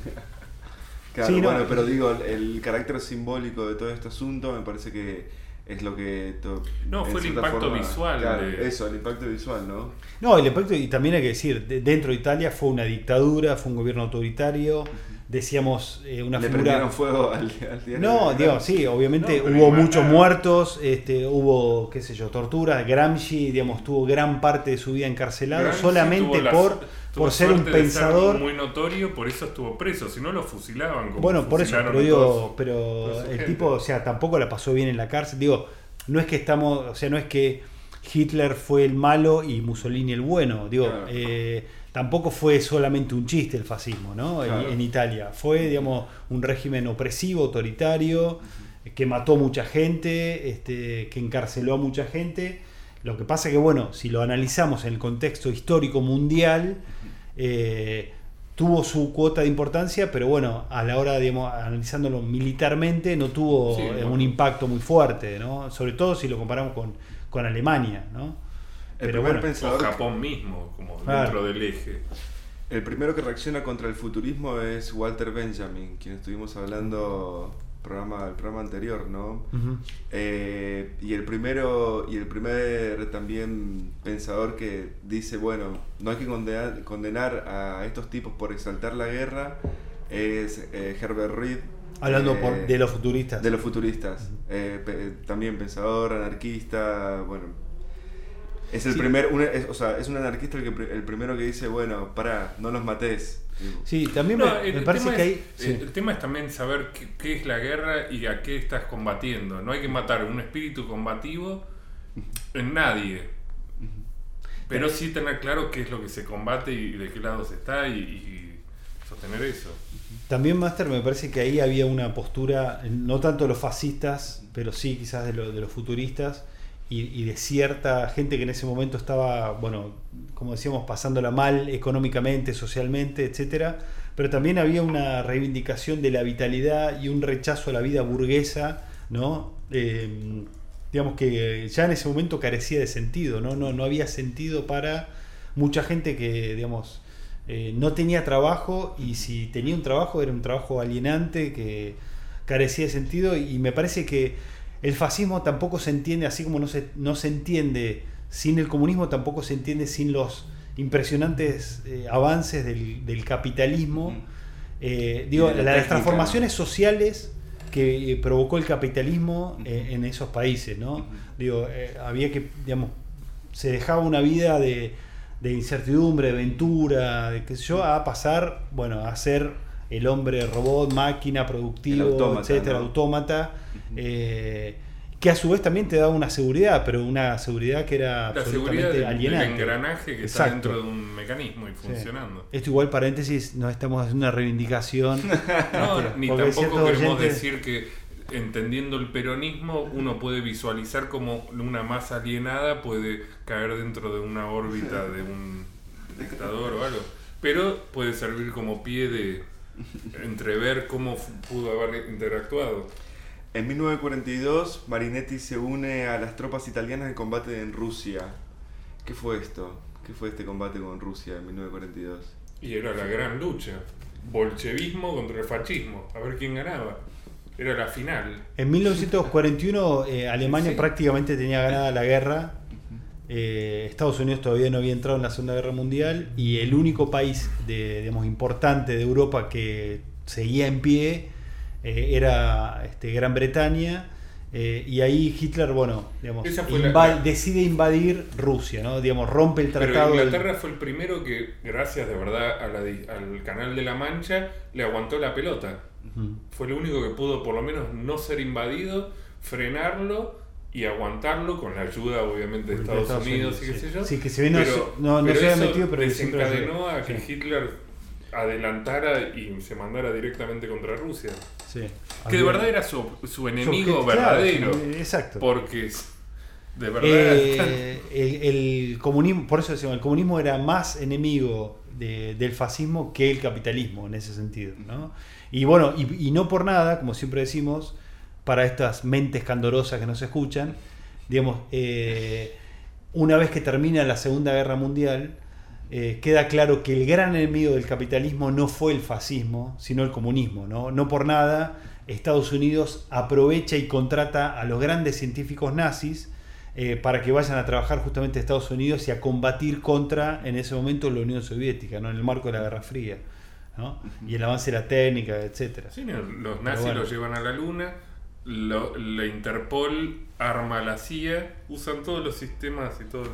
Claro, sí, no, bueno, pero digo, el, el carácter simbólico de todo este asunto me parece que es lo que... To, no, fue el impacto forma, visual. Claro, de... eso, el impacto visual, ¿no? No, el impacto, y también hay que decir, de, dentro de Italia fue una dictadura, fue un gobierno autoritario, decíamos eh, una Le figura... prendieron fuego al, al diario. No, digo, sí, obviamente no, hubo muchos muertos, este, hubo, qué sé yo, torturas. Gramsci, digamos, tuvo gran parte de su vida encarcelado Gramsci solamente la, por, por ser un pensador. Ser muy notorio, por eso estuvo preso, si no lo fusilaban. Como bueno, por eso, pero digo, pero el gente. tipo, o sea, tampoco la pasó bien en la cárcel. Digo, no es que estamos, o sea, no es que Hitler fue el malo y Mussolini el bueno. Digo, claro. eh, tampoco fue solamente un chiste el fascismo, ¿no? Claro. En, en Italia. Fue, digamos, un régimen opresivo, autoritario, uh-huh. que mató mucha gente, este, que encarceló a mucha gente. Lo que pasa que, bueno, si lo analizamos en el contexto histórico mundial, eh, tuvo su cuota de importancia, pero bueno, a la hora, digamos, analizándolo militarmente, no tuvo sí, eh, no. un impacto muy fuerte, ¿no? Sobre todo si lo comparamos con, con Alemania, ¿no? El Pero primer bueno, pensador o Japón mismo, como claro. dentro del eje. El primero que reacciona contra el futurismo es Walter Benjamin, quien estuvimos hablando programa, el programa anterior, ¿no? Uh-huh. Eh, y el primero y el primer también pensador que dice, bueno, no hay que condenar, condenar a estos tipos por exaltar la guerra es eh, Herbert Reed. Hablando eh, por, de los futuristas. De los futuristas. Uh-huh. eh, pe, también pensador, anarquista, bueno. Es el Sí. primer, un, es, o sea, es un anarquista el, que, el primero que dice, bueno, pará, no los matés. Sí, también No, me, el, me el parece tema que es, hay... sí. el tema es también saber qué, qué es la guerra y a qué estás combatiendo. No hay que matar un espíritu combativo en nadie. Pero sí tener claro qué es lo que se combate y de qué lado se está y, y sostener eso. También, Master, me parece que ahí había una postura, no tanto de los fascistas, pero sí quizás de, lo, de los futuristas y, y de cierta gente que en ese momento estaba, bueno, como decíamos, pasándola mal económicamente, socialmente, etcétera. Pero también había una reivindicación de la vitalidad y un rechazo a la vida burguesa, ¿no? Eh, digamos que ya en ese momento carecía de sentido, ¿no? No, no había sentido para mucha gente que, digamos, eh, no tenía trabajo, y si tenía un trabajo era un trabajo alienante que carecía de sentido, y me parece que el fascismo tampoco se entiende, así como no se, no se entiende sin el comunismo, tampoco se entiende sin los impresionantes eh, avances del, del capitalismo. Eh, digo, Y de la las técnica, transformaciones sociales que eh, provocó el capitalismo eh, en esos países, ¿no? Uh-huh. Digo, eh, había que, digamos, se dejaba una vida de, de incertidumbre, de aventura, de qué sé yo, a pasar, bueno, a ser el hombre robot, máquina, productivo, El autómata, etcétera, ¿no? autómata, Uh-huh. eh, que a su vez también te daba una seguridad, pero una seguridad que era La seguridad absolutamente del, del alienante. engranaje que Exacto. está dentro de un mecanismo y Sí. funcionando. Esto igual, paréntesis, no estamos haciendo una reivindicación. No, Este, ni porque hay tampoco ciertos queremos oyentes- decir que entendiendo el peronismo uno puede visualizar cómo una masa alienada puede caer dentro de una órbita de un dictador o algo, pero puede servir como pie de entrever cómo f- pudo haber interactuado. En mil novecientos cuarenta y dos, Marinetti se une a las tropas italianas en combate en Rusia. ¿Qué fue esto? ¿Qué fue este combate con Rusia en mil novecientos cuarenta y dos? Y era la gran lucha, bolchevismo contra el fascismo, a ver quién ganaba. Era la final. En mil novecientos cuarenta y uno eh, Alemania Sí. prácticamente tenía ganada la guerra. Eh, Estados Unidos todavía no había entrado en la Segunda Guerra Mundial, y el único país de, digamos, importante de Europa que seguía en pie eh, era este, Gran Bretaña. Eh, y ahí Hitler, bueno, digamos, Esa fue la- inva- la- decide invadir Rusia, ¿no? Digamos, rompe el Pero tratado. del- Inglaterra fue el primero que, gracias de verdad a la di- al Canal de la Mancha, le aguantó la pelota. Ujú. Fue el único que pudo por lo menos no ser invadido, frenarlo y aguantarlo con la ayuda obviamente de De Estados, Estados Unidos, Unidos, y qué sí. sé yo. Sí, que si bien no pero, se- no- no pero se había eso metido, pero siempre desencadenó a que sí. Hitler adelantara y se mandara directamente contra Rusia. Sí. Que de Había- verdad era su, su enemigo Su- claro, verdadero. su- exacto. Porque es- de verdad... Eh, el, el comunismo, por eso decimos, el comunismo era más enemigo de- del fascismo que el capitalismo en ese sentido, ¿no? Y bueno, y, y no por nada, como siempre decimos, para estas mentes candorosas que nos escuchan, digamos, eh, una vez que termina la Segunda Guerra Mundial, eh, queda claro que el gran enemigo del capitalismo no fue el fascismo, sino el comunismo, ¿no? No por nada Estados Unidos aprovecha y contrata a los grandes científicos nazis eh, para que vayan a trabajar justamente a Estados Unidos y a combatir contra, en ese momento, la Unión Soviética, ¿no? En el marco de la Guerra Fría, ¿no? Y el avance de la técnica, etcétera. Sí, no, los nazis bueno. los llevan a la luna, lo- la Interpol arma a la C I A, usan todos los sistemas y todo.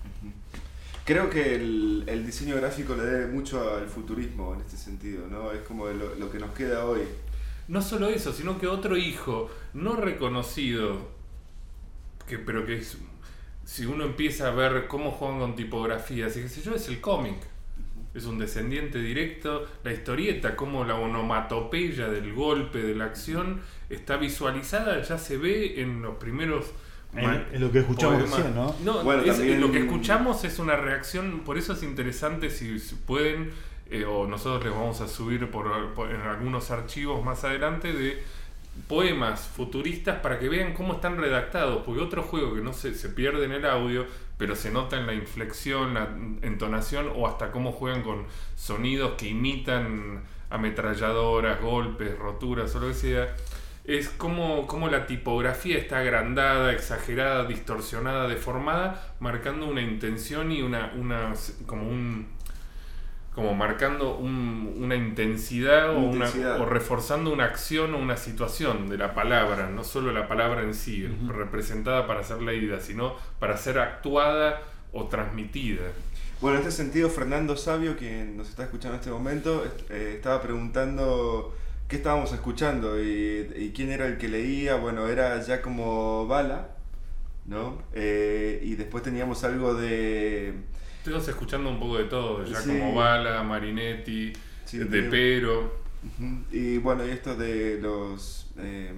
Creo que el, el diseño gráfico le debe mucho al futurismo en este sentido, ¿no? Es como lo, lo que nos queda hoy. No solo eso, sino que otro hijo no reconocido, que, pero que es, si uno empieza a ver cómo juegan con tipografías y qué sé yo, es el cómic. Es un descendiente directo, la historieta, como la onomatopeya del golpe, de la acción, está visualizada, ya se ve en los primeros... En- en lo que escuchamos poemas. recién, ¿no? No, Bueno, es- también- lo que escuchamos es una reacción, por eso es interesante si, si pueden, eh, o nosotros les vamos a subir por, por- en algunos archivos más adelante de poemas futuristas para que vean cómo están redactados, porque otro juego que no se, se pierde en el audio, pero se nota en la inflexión, la entonación o hasta cómo juegan con sonidos que imitan ametralladoras, golpes, roturas o lo que sea. Es como, como la tipografía está agrandada, exagerada, distorsionada, deformada, marcando una intención y una, una como un como marcando un, una intensidad, o, una- Intensidad. o reforzando una acción o una situación de la palabra, no solo la palabra en sí, Ujú. representada para ser leída, sino para ser actuada o transmitida. Bueno, en este sentido, Fernando Sabio, quien nos está escuchando en este momento, eh, estaba preguntando qué estábamos escuchando y, y quién era el que leía. Bueno, era Giacomo Balla, ¿no? Eh, y después teníamos algo de... Estamos escuchando un poco de todo, ya Sí. como Balla, Marinetti, Sí, de tenía- Pero. Ujú. Y bueno, y esto de los... Eh,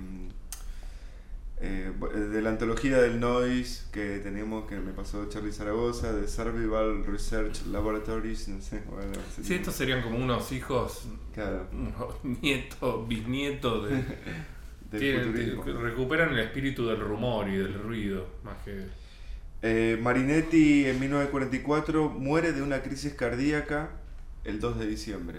eh, de la antología del noise que teníamos, que me pasó Charlie Zaragoza, de Survival Research Laboratories, no sé, bueno... Sí, estos serían como unos hijos, Claro, unos nietos, bisnietos de... del tienen- futurismo. te- recuperan el espíritu del rumor y del ruido, más que... Eh, Marinetti en mil novecientos cuarenta y cuatro muere de una crisis cardíaca el dos de diciembre.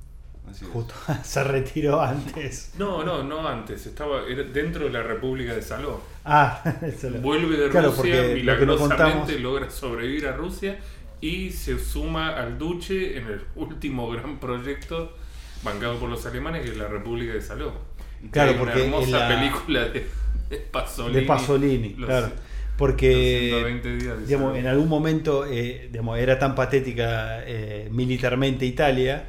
Así es. Justo se retiró antes. No, no, no antes, estaba era dentro de la República de Saló. Ah, eso lo- Vuelve de Claro, Rusia, porque lo que nos milagrosamente contamos- logra sobrevivir a Rusia y se suma al Duce en el último gran proyecto bancado por los alemanes, que es la República de Saló. Claro, Hay una porque hermosa en la- película de, de Pasolini. de Pasolini, los- claro. los Porque ciento veinte días de digamos, Saló. en algún momento eh, digamos, era tan patética eh, militarmente Italia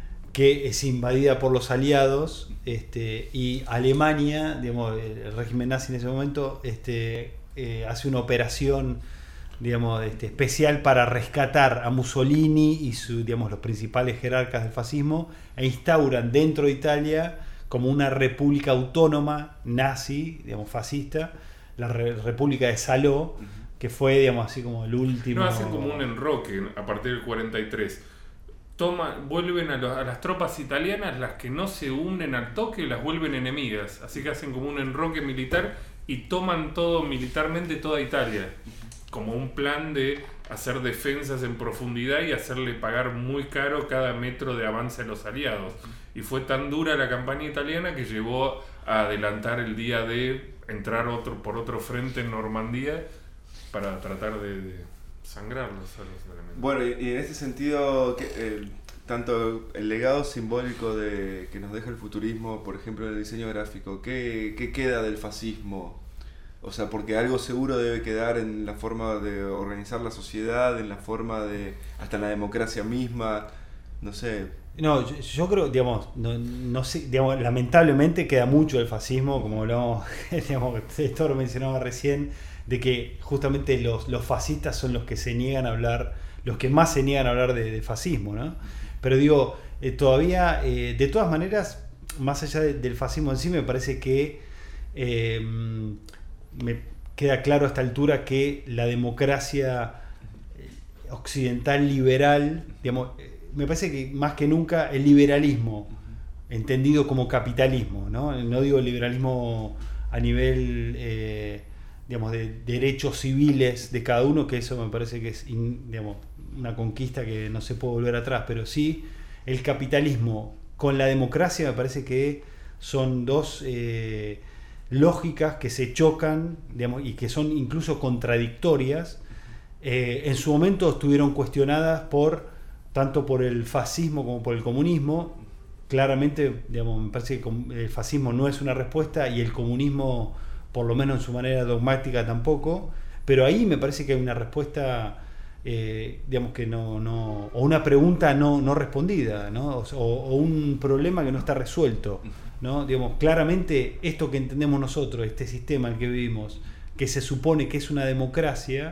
que es invadida por los aliados, este, y Alemania, digamos, el régimen nazi en ese momento, este, eh, hace una operación, digamos, este, especial para rescatar a Mussolini y su, digamos, los principales jerarcas del fascismo, e instauran dentro de Italia como una república autónoma nazi, digamos, fascista, la Re- República de Saló, que fue, digamos, así como el último... No, hacen como un enroque a partir del cuarenta y tres. Toma, vuelven a, los- a las tropas italianas, las que no se unen al toque, las vuelven enemigas. Así que hacen como un enroque militar y toman todo militarmente toda Italia. Como un plan de hacer defensas en profundidad y hacerle pagar muy caro cada metro de avance a los aliados. Y fue tan dura la campaña italiana que llevó a adelantar el día de entrar otro por otro frente en Normandía para tratar de, de sangrarlos a los alemanes. Bueno, y, y en ese sentido, que, eh, tanto el legado simbólico de, que nos deja el futurismo, por ejemplo, en el diseño gráfico, ¿qué, qué queda del fascismo? O sea, porque algo seguro debe quedar en la forma de organizar la sociedad, en la forma de... hasta en la democracia misma, no sé. No, yo, yo creo, digamos, no, no sé, digamos, lamentablemente queda mucho del fascismo, como hablamos, digamos, esto lo mencionaba recién, de que justamente los, los fascistas son los que se niegan a hablar, los que más se niegan a hablar de, de fascismo, ¿no? Pero digo, eh, todavía, eh, de todas maneras, más allá de, del fascismo en sí, me parece que eh, me queda claro a esta altura que la democracia occidental liberal, digamos, me parece que más que nunca el liberalismo, entendido como capitalismo, ¿no? No digo liberalismo a nivel, eh, digamos, de derechos civiles de cada uno, que eso me parece que es, in, digamos, una conquista que no se puede volver atrás, pero sí el capitalismo con la democracia me parece que son dos eh, lógicas que se chocan, digamos, y que son incluso contradictorias. Eh, en su momento estuvieron cuestionadas por tanto por el fascismo como por el comunismo. Claramente, digamos, me parece que el fascismo no es una respuesta y el comunismo, por lo menos en su manera dogmática, tampoco. Pero ahí me parece que hay una respuesta, eh, digamos que no, no, o una pregunta no, no respondida, ¿no? O, o un problema que no está resuelto, ¿no? Digamos, claramente esto que entendemos nosotros, este sistema en el que vivimos, que se supone que es una democracia,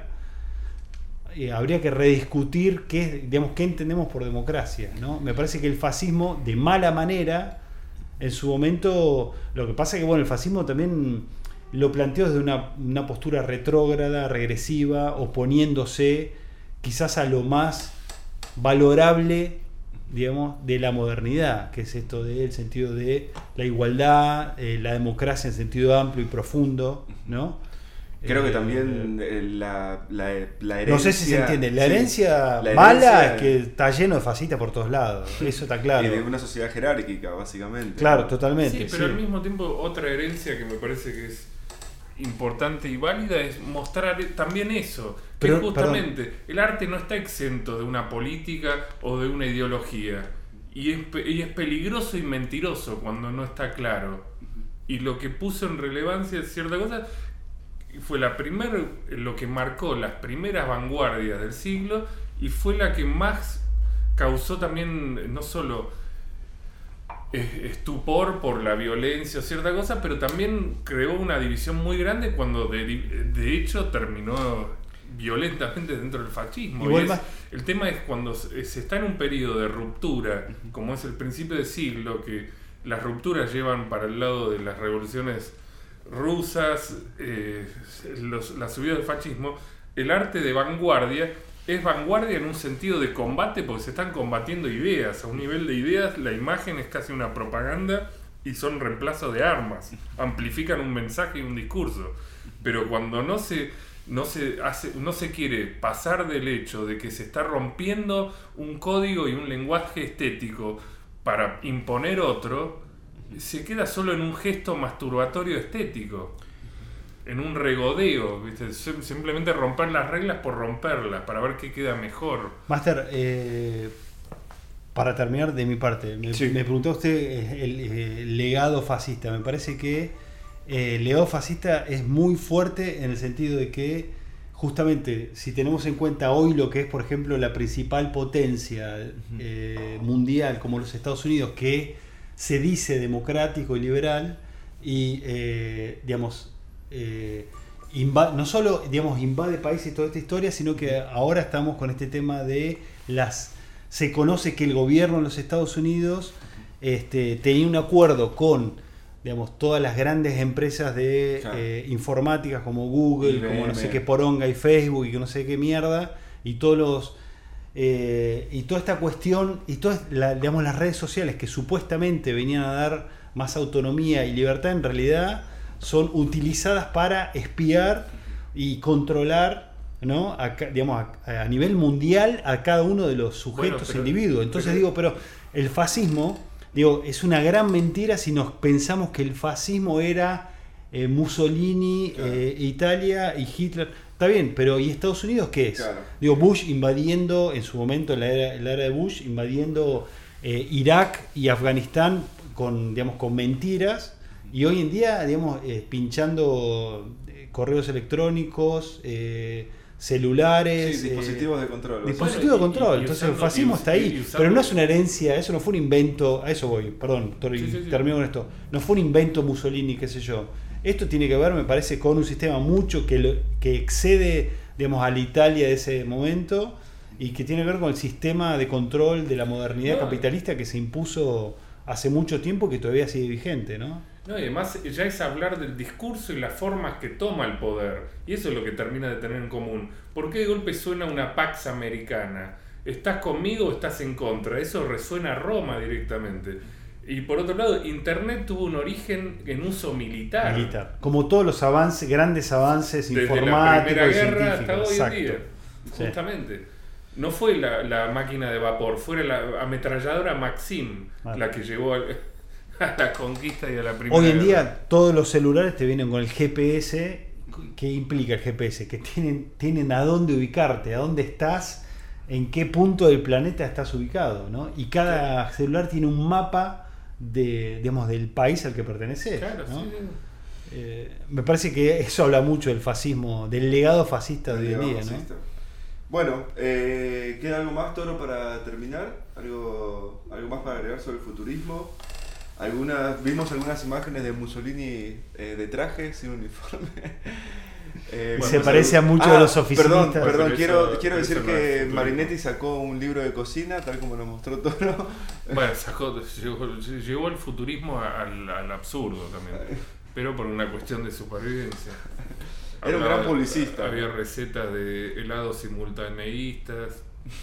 Eh, habría que rediscutir qué, digamos, qué entendemos por democracia, ¿no? Me parece que el fascismo, de mala manera, en su momento, lo que pasa es que bueno, el fascismo también lo planteó desde una, una postura retrógrada, regresiva, oponiéndose quizás a lo más valorable, digamos, de la modernidad, que es esto del sentido de la igualdad, eh, la democracia en sentido amplio y profundo, ¿no? Creo que Eh, también eh, la, la, la herencia... No sé si se entiende. La sí, herencia la mala herencia- es que está lleno de fascistas por todos lados. Eso está claro. Y de una sociedad jerárquica, básicamente. Claro, ¿no? totalmente. Sí, pero sí. al mismo tiempo otra herencia que me parece que es importante y válida es mostrar también eso, que Pero, justamente el arte no está exento de una política o de una ideología y es, pe- y es peligroso y mentiroso cuando no está claro. Y lo que puso en relevancia cierta cosa fue la primer, lo que marcó las primeras vanguardias del siglo y fue la que más causó también no solo estupor por la violencia o cierta cosa, pero también creó una división muy grande cuando de, de hecho terminó violentamente dentro del fascismo. Y es, el tema es cuando se está en un periodo de ruptura, como es el principio del siglo, que las rupturas llevan para el lado de las revoluciones rusas, eh, los, la subida del fascismo. El arte de vanguardia es vanguardia en un sentido de combate, porque se están combatiendo ideas. A un nivel de ideas, la imagen es casi una propaganda y son reemplazo de armas, amplifican un mensaje y un discurso. Pero cuando no se, no se hace, no se quiere pasar del hecho de que se está rompiendo un código y un lenguaje estético para imponer otro, se queda solo en un gesto masturbatorio estético, en un regodeo, ¿viste? Simplemente romper las reglas por romperlas, para ver qué queda mejor. Master, eh, para terminar de mi parte, me, sí. me preguntó usted el, el legado fascista. Me parece que eh, el legado fascista es muy fuerte en el sentido de que, justamente, si tenemos en cuenta hoy lo que es, por ejemplo, la principal potencia eh, mundial, como los Estados Unidos, que se dice democrático y liberal, y, eh, digamos, eh, inva- no solo, digamos, invade países y toda esta historia, sino que ahora estamos con este tema de las... Se conoce que el gobierno de los Estados Unidos este, tenía un acuerdo con, digamos, todas las grandes empresas de claro. eh, informáticas como Google, I B M, como no sé qué poronga, y Facebook, y que no sé qué mierda, y todos los... Eh, y toda esta cuestión y todas la, digamos, las redes sociales que supuestamente venían a dar más autonomía y libertad, en realidad son utilizadas para espiar y controlar, ¿no? a, digamos, a, a nivel mundial a cada uno de los sujetos, bueno, pero, individuos. Entonces pero, digo, pero el fascismo, digo, es una gran mentira si nos pensamos que el fascismo era eh, Mussolini, claro. eh, Italia y Hitler. Está bien, pero ¿y Estados Unidos qué es? Claro. Digo, Bush invadiendo, en su momento, en la era, en la era de Bush, invadiendo eh, Irak y Afganistán con, digamos, con mentiras, y hoy en día, digamos, eh, pinchando eh, correos electrónicos, eh, celulares... Sí, dispositivos eh, de control. Dispositivos de control. Y, y Entonces usando, el fascismo y, está ahí, usando, pero no es una herencia, eso no fue un invento, a eso voy, perdón, sí, sí, sí. termino con esto, no fue un invento Mussolini, qué sé yo. Esto tiene que ver, me parece, con un sistema mucho que, lo, que excede, digamos, a la Italia de ese momento y que tiene que ver con el sistema de control de la modernidad no. capitalista que se impuso hace mucho tiempo, que todavía sigue vigente, ¿no? No, y además ya es hablar del discurso y las formas que toma el poder, y eso es lo que termina de tener en común. ¿Por qué de golpe suena una Pax Americana? ¿Estás conmigo o estás en contra? Eso resuena a Roma directamente. Y por otro lado, Internet tuvo un origen en uso militar. Militar. Como todos los avances, grandes avances desde informáticos la Primera y Guerra hasta hoy Exacto. en día. Justamente. Sí. No fue la, la máquina de vapor, fue la ametralladora Maxim vale. la que llevó a, a la conquista y a la Primera Hoy en Guerra. día todos los celulares te vienen con el G P S. ¿Qué implica el G P S? Que tienen, tienen a dónde ubicarte, a dónde estás, en qué punto del planeta estás ubicado, ¿no? Y cada sí. celular tiene un mapa de, digamos, del país al que pertenece, claro, ¿no? sí. eh, me parece que eso habla mucho del fascismo, del legado fascista de hoy en día, ¿no? Bueno, eh, ¿queda algo más, Toro, para terminar? ¿Algo, algo más para agregar sobre el futurismo? Algunas, vimos algunas imágenes de Mussolini eh, de traje, sin uniforme. Eh, se parece a muchos ah, de los oficinistas. Perdón, perdón quiero, eso, quiero decir que no Marinetti sacó un libro de cocina, tal como nos mostró Toro. Bueno, sacó, llegó, llegó el futurismo al, al absurdo también, pero por una cuestión de supervivencia. Era un gran publicista. De, había recetas de helados simultaneístas,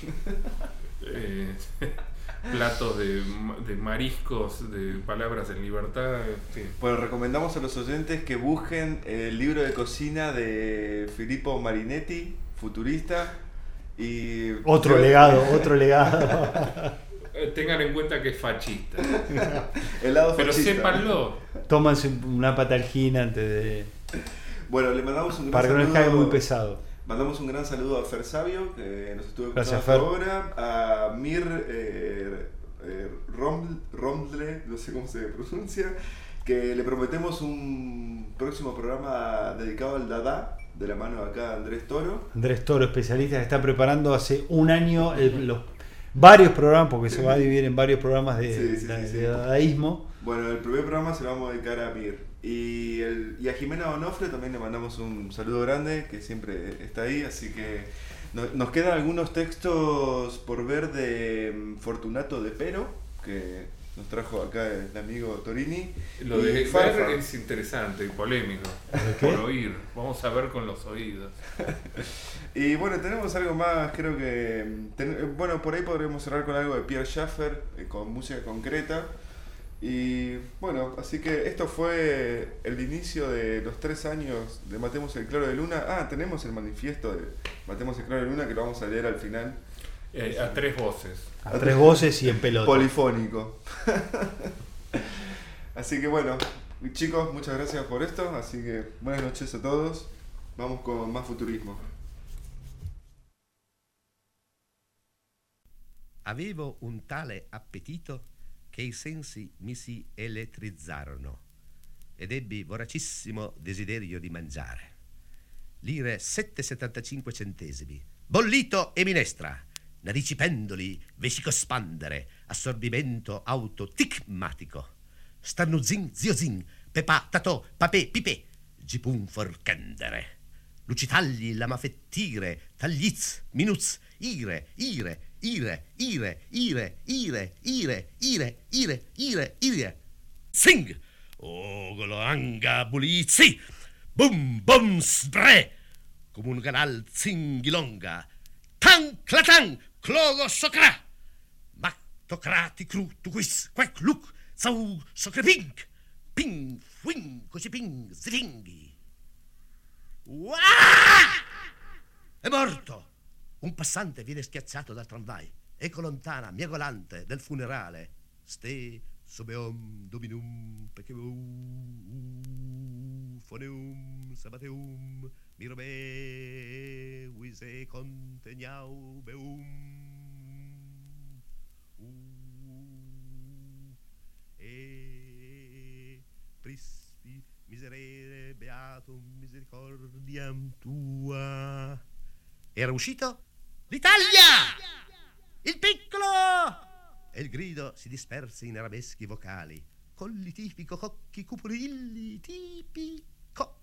eh, platos de, de mariscos, de palabras en libertad. Sí. Bueno, recomendamos a los oyentes que busquen el libro de cocina de Filippo Marinetti, futurista. Y otro legado, otro legado. Tengan en cuenta que es fascista. Helado Pero fascista. Sépanlo. Tómanse una patalgina antes de... Bueno, le mandamos un gran Para que saludo. no les caiga muy pesado. Mandamos un gran saludo a Fer Sabio, que nos estuvo escuchando hasta ahora, a Mir eh, eh, Romdle, no sé cómo se pronuncia, que le prometemos un próximo programa dedicado al Dada, de la mano de acá Andrés Toro. Andrés Toro, especialista, que está preparando hace un año el, los varios programas, porque se va a dividir en varios programas de, Sí, sí, de, sí, sí. de dadaísmo. Bueno, el primer programa se lo vamos a dedicar a Mir. Y, el, y a Jimena Onofre también le mandamos un saludo grande, que siempre está ahí. Así que no, nos quedan algunos textos por ver de Fortunato de Pero, que nos trajo acá el amigo Torini. Lo Y de Farfa. ver es interesante y polémico. qué? Por oír. Vamos a ver con los oídos. Y bueno, tenemos algo más, creo que... ten- bueno, por ahí podríamos cerrar con algo de Pierre Schaeffer, eh, con música concreta. Y bueno, así que esto fue el inicio de los tres años de Matemos el Claro de Luna. Ah, tenemos el manifiesto de Matemos el Claro de Luna que lo vamos a leer al final. Eh, a tres voces. A tres voces y en pelota. Polifónico. Así que bueno, chicos, muchas gracias por esto. Así que buenas noches a todos. Vamos con más futurismo. Avevo un tale appetito che i sensi mi si elettrizzarono ed ebbi voracissimo desiderio di mangiare. Lire sette virgola settantacinque centesimi, bollito e minestra, narici pendoli, vesico spandere, assorbimento autoticmatico, starnuzin, ziozin, pepa, tatò, papè, pipè, gipun forchendere, lucitagli, lamafettire, tagliz, minuz, ire, ire, ire, ire, ire, ire, ire, ire, ire, ire, ire, sing, ogolo anga bulizi, bum bum spre, come un canal zingilonga, tan clatan, clogo socra, mactocrati cru, tu quis, quack luc, sau socrepink, ping, fuing, così ping, zringhi. Uah! È morto! Un passante viene schiacciato dal tramvai. Ecco lontana, miagolante, del funerale. Ste sobeum dominum peceum foneum sabateum mirobe vise conteniau beum u e pristi miserere beatum misericordiam tua. Era uscito l'Italia! Il piccolo! E il grido si disperse in arabeschi vocali. Colli tipico, cocchi cupurilli, tipico.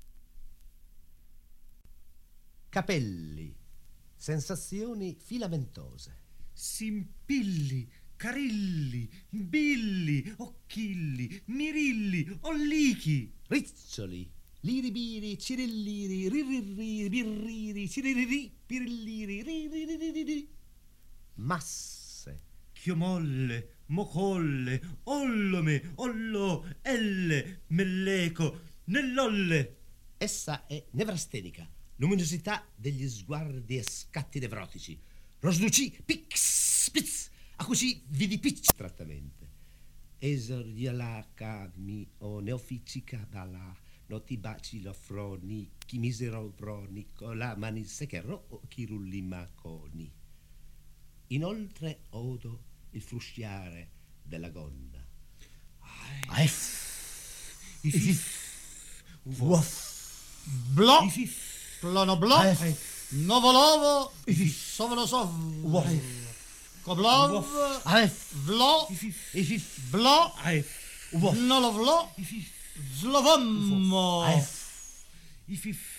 Capelli, sensazioni filamentose. Simpilli, carilli, billi, occhilli, mirilli, ollichi. Riccioli, liribiri, cirilliri, ririrri, birriri, ciririri, pirilliri, riririri. Masse, Chiomolle, mocolle, ollome, ollo, elle, melleco, nell'olle. essa è nevrastenica, luminosità degli sguardi e scatti nevrotici, rosluci, pix, spitz, a così vidi pitch trattamente. Esordialaca mi o neofici cabala, noti baci lofroni, chi misero bronico, la manisse che ro chi rulli maconi. Inoltre odo il frusciare della gonna. Aef, Ifif, waf, blo, ifif, plono blo, novolovo, sovolo sov, koblov, vlo, ifif, blo, aef, nolovlo, zlovommo. ifif.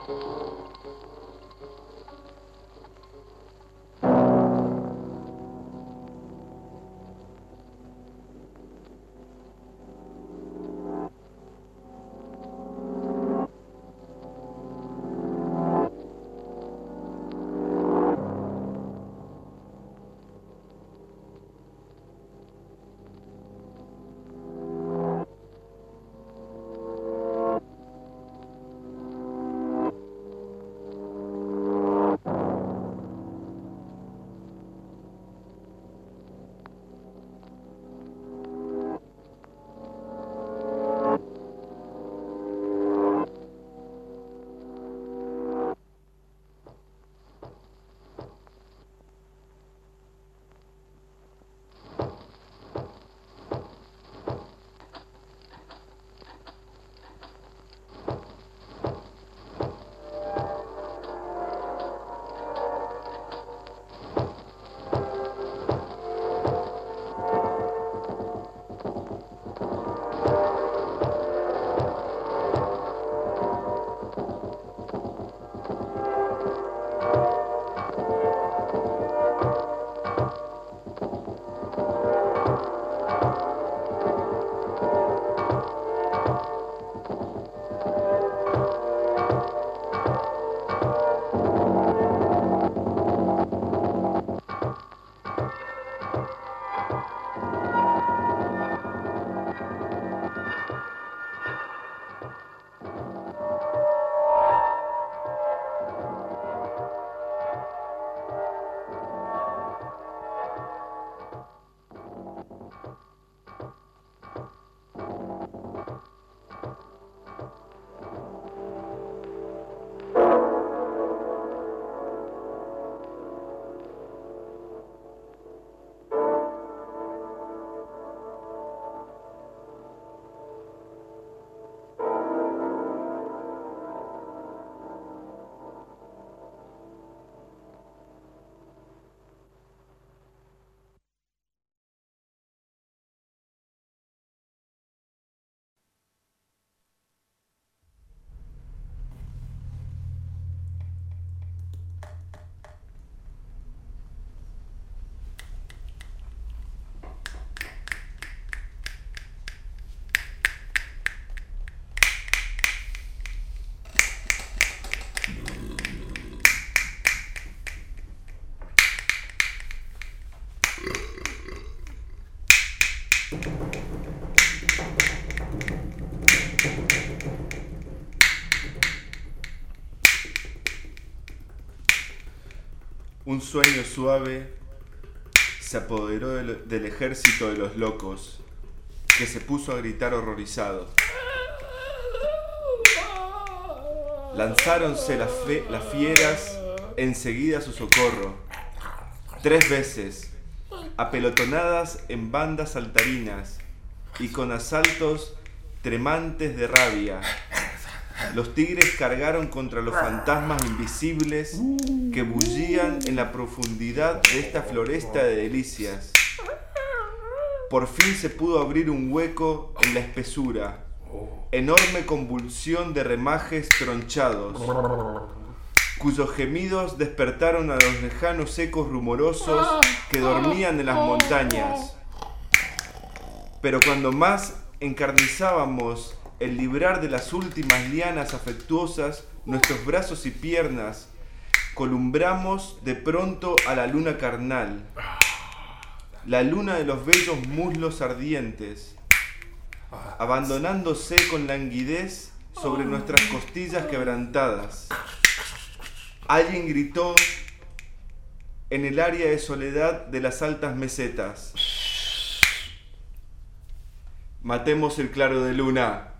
Un sueño suave se apoderó del, del ejército de los locos, que se puso a gritar horrorizado. Lanzáronse las, fe, las fieras enseguida a su socorro, tres veces, apelotonadas en bandas saltarinas y con asaltos tremantes de rabia. Los tigres cargaron contra los fantasmas invisibles que bullían en la profundidad de esta floresta de delicias. Por fin se pudo abrir un hueco en la espesura, enorme convulsión de remajes tronchados, cuyos gemidos despertaron a los lejanos ecos rumorosos que dormían en las montañas. Pero cuando más encarnizábamos el librar de las últimas lianas afectuosas nuestros brazos y piernas, columbramos de pronto a la luna carnal, la luna de los bellos muslos ardientes, abandonándose con languidez sobre nuestras costillas quebrantadas. Alguien gritó en el área de soledad de las altas mesetas: matemos el claro de luna.